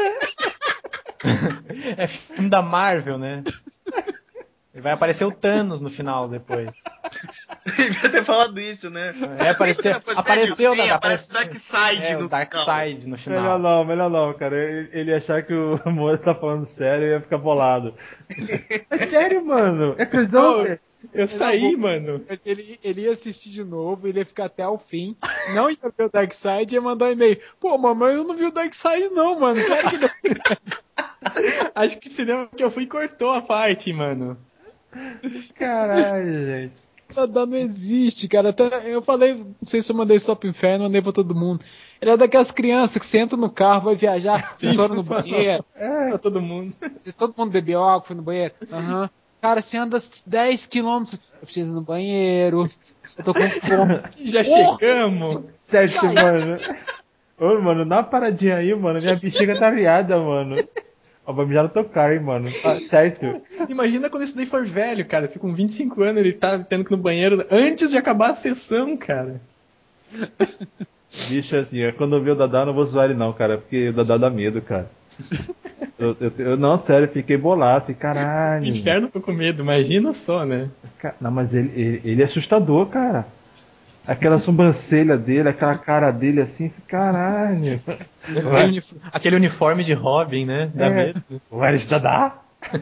É filme da Marvel, né? Vai aparecer o Thanos no final depois. devia ter falado isso, né? É, apareceu, apareceu, Tem né? a Apareceu. Darkseid É, no o Darkseid no Melhor final. não, melhor não, cara. Ele, ele ia achar que o Moura tá falando sério e ia ficar bolado. É sério, mano. É crossover. Eu saí, mano. Mas ele, ele ia assistir de novo, ele ia ficar até o fim, não ia ver o Darkseid e ia mandar um e-mail. Pô, mamãe, eu não vi o Darkseid não, mano. Claro que não. Acho que o cinema que eu fui cortou a parte, mano. Caralho, gente. Dadá não existe, cara. Até eu falei, não sei se eu mandei Stop Inferno, mandei pra todo mundo. Ele é daquelas crianças que você entra no carro, vai viajar, Sim, vocês foram no falou. banheiro, É, pra todo mundo. vocês, todo mundo bebeu água, foi no banheiro. Aham. Cara, você anda dez quilômetros, eu preciso ir no banheiro, eu tô com fome. Já chegamos. Certo, mano. Ô, mano, dá uma paradinha aí, mano. Minha bexiga tá viada, mano. Ó, vai mijar no teu carro, hein, mano. Tá certo. Imagina quando isso daí for velho, cara. Se com vinte e cinco anos ele tá tendo que ir no banheiro antes de acabar a sessão, cara. Bicho, assim, é, quando eu ver o Dadá, eu não vou zoar ele não, cara. Porque o Dadá dá medo, cara. Eu, eu, eu- não, sério, fiquei bolado. Fiquei, O caralho. inferno ficou com medo, imagina só, né? Ca- Não, mas ele, ele, ele é assustador, cara. Aquela sobrancelha dele, aquela cara dele assim, caralho. Aquele, unif- aquele uniforme de Robin, né? Dá É. medo. Where is Dadá?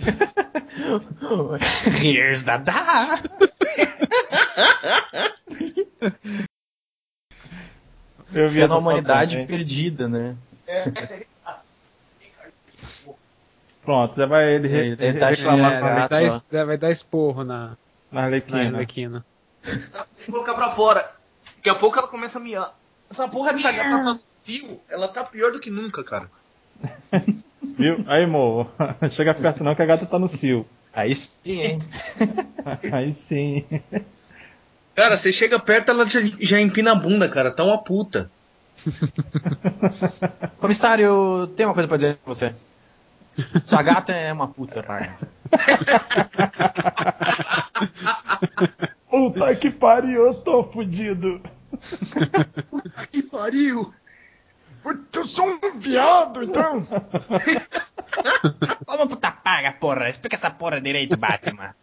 Here's the da! Eu vi Fé essa na foto humanidade também. perdida, né? Pronto, já vai ele, re- Ele- ele tá reclamar É, com a vai, Arlequina. dar, ó. es- vai dar esporro na, Na na Arlequina. Arlequina. Tem que colocar pra fora. Daqui a pouco ela começa a miar. Essa porra dessa gata tá no fio, ela tá pior do que nunca, cara. Viu? Aí, mo, chega perto não que a gata tá no cio. Aí sim, hein? Aí sim. Cara, você chega perto, ela já, já empina a bunda, cara. Tá uma puta. Comissário, tem uma coisa pra dizer pra você. Sua gata é uma puta, parda. Puta que pariu, eu tô fudido. Que pariu! Porque eu sou um viado, então! Toma puta paga, porra! Explica essa porra direito, Batman.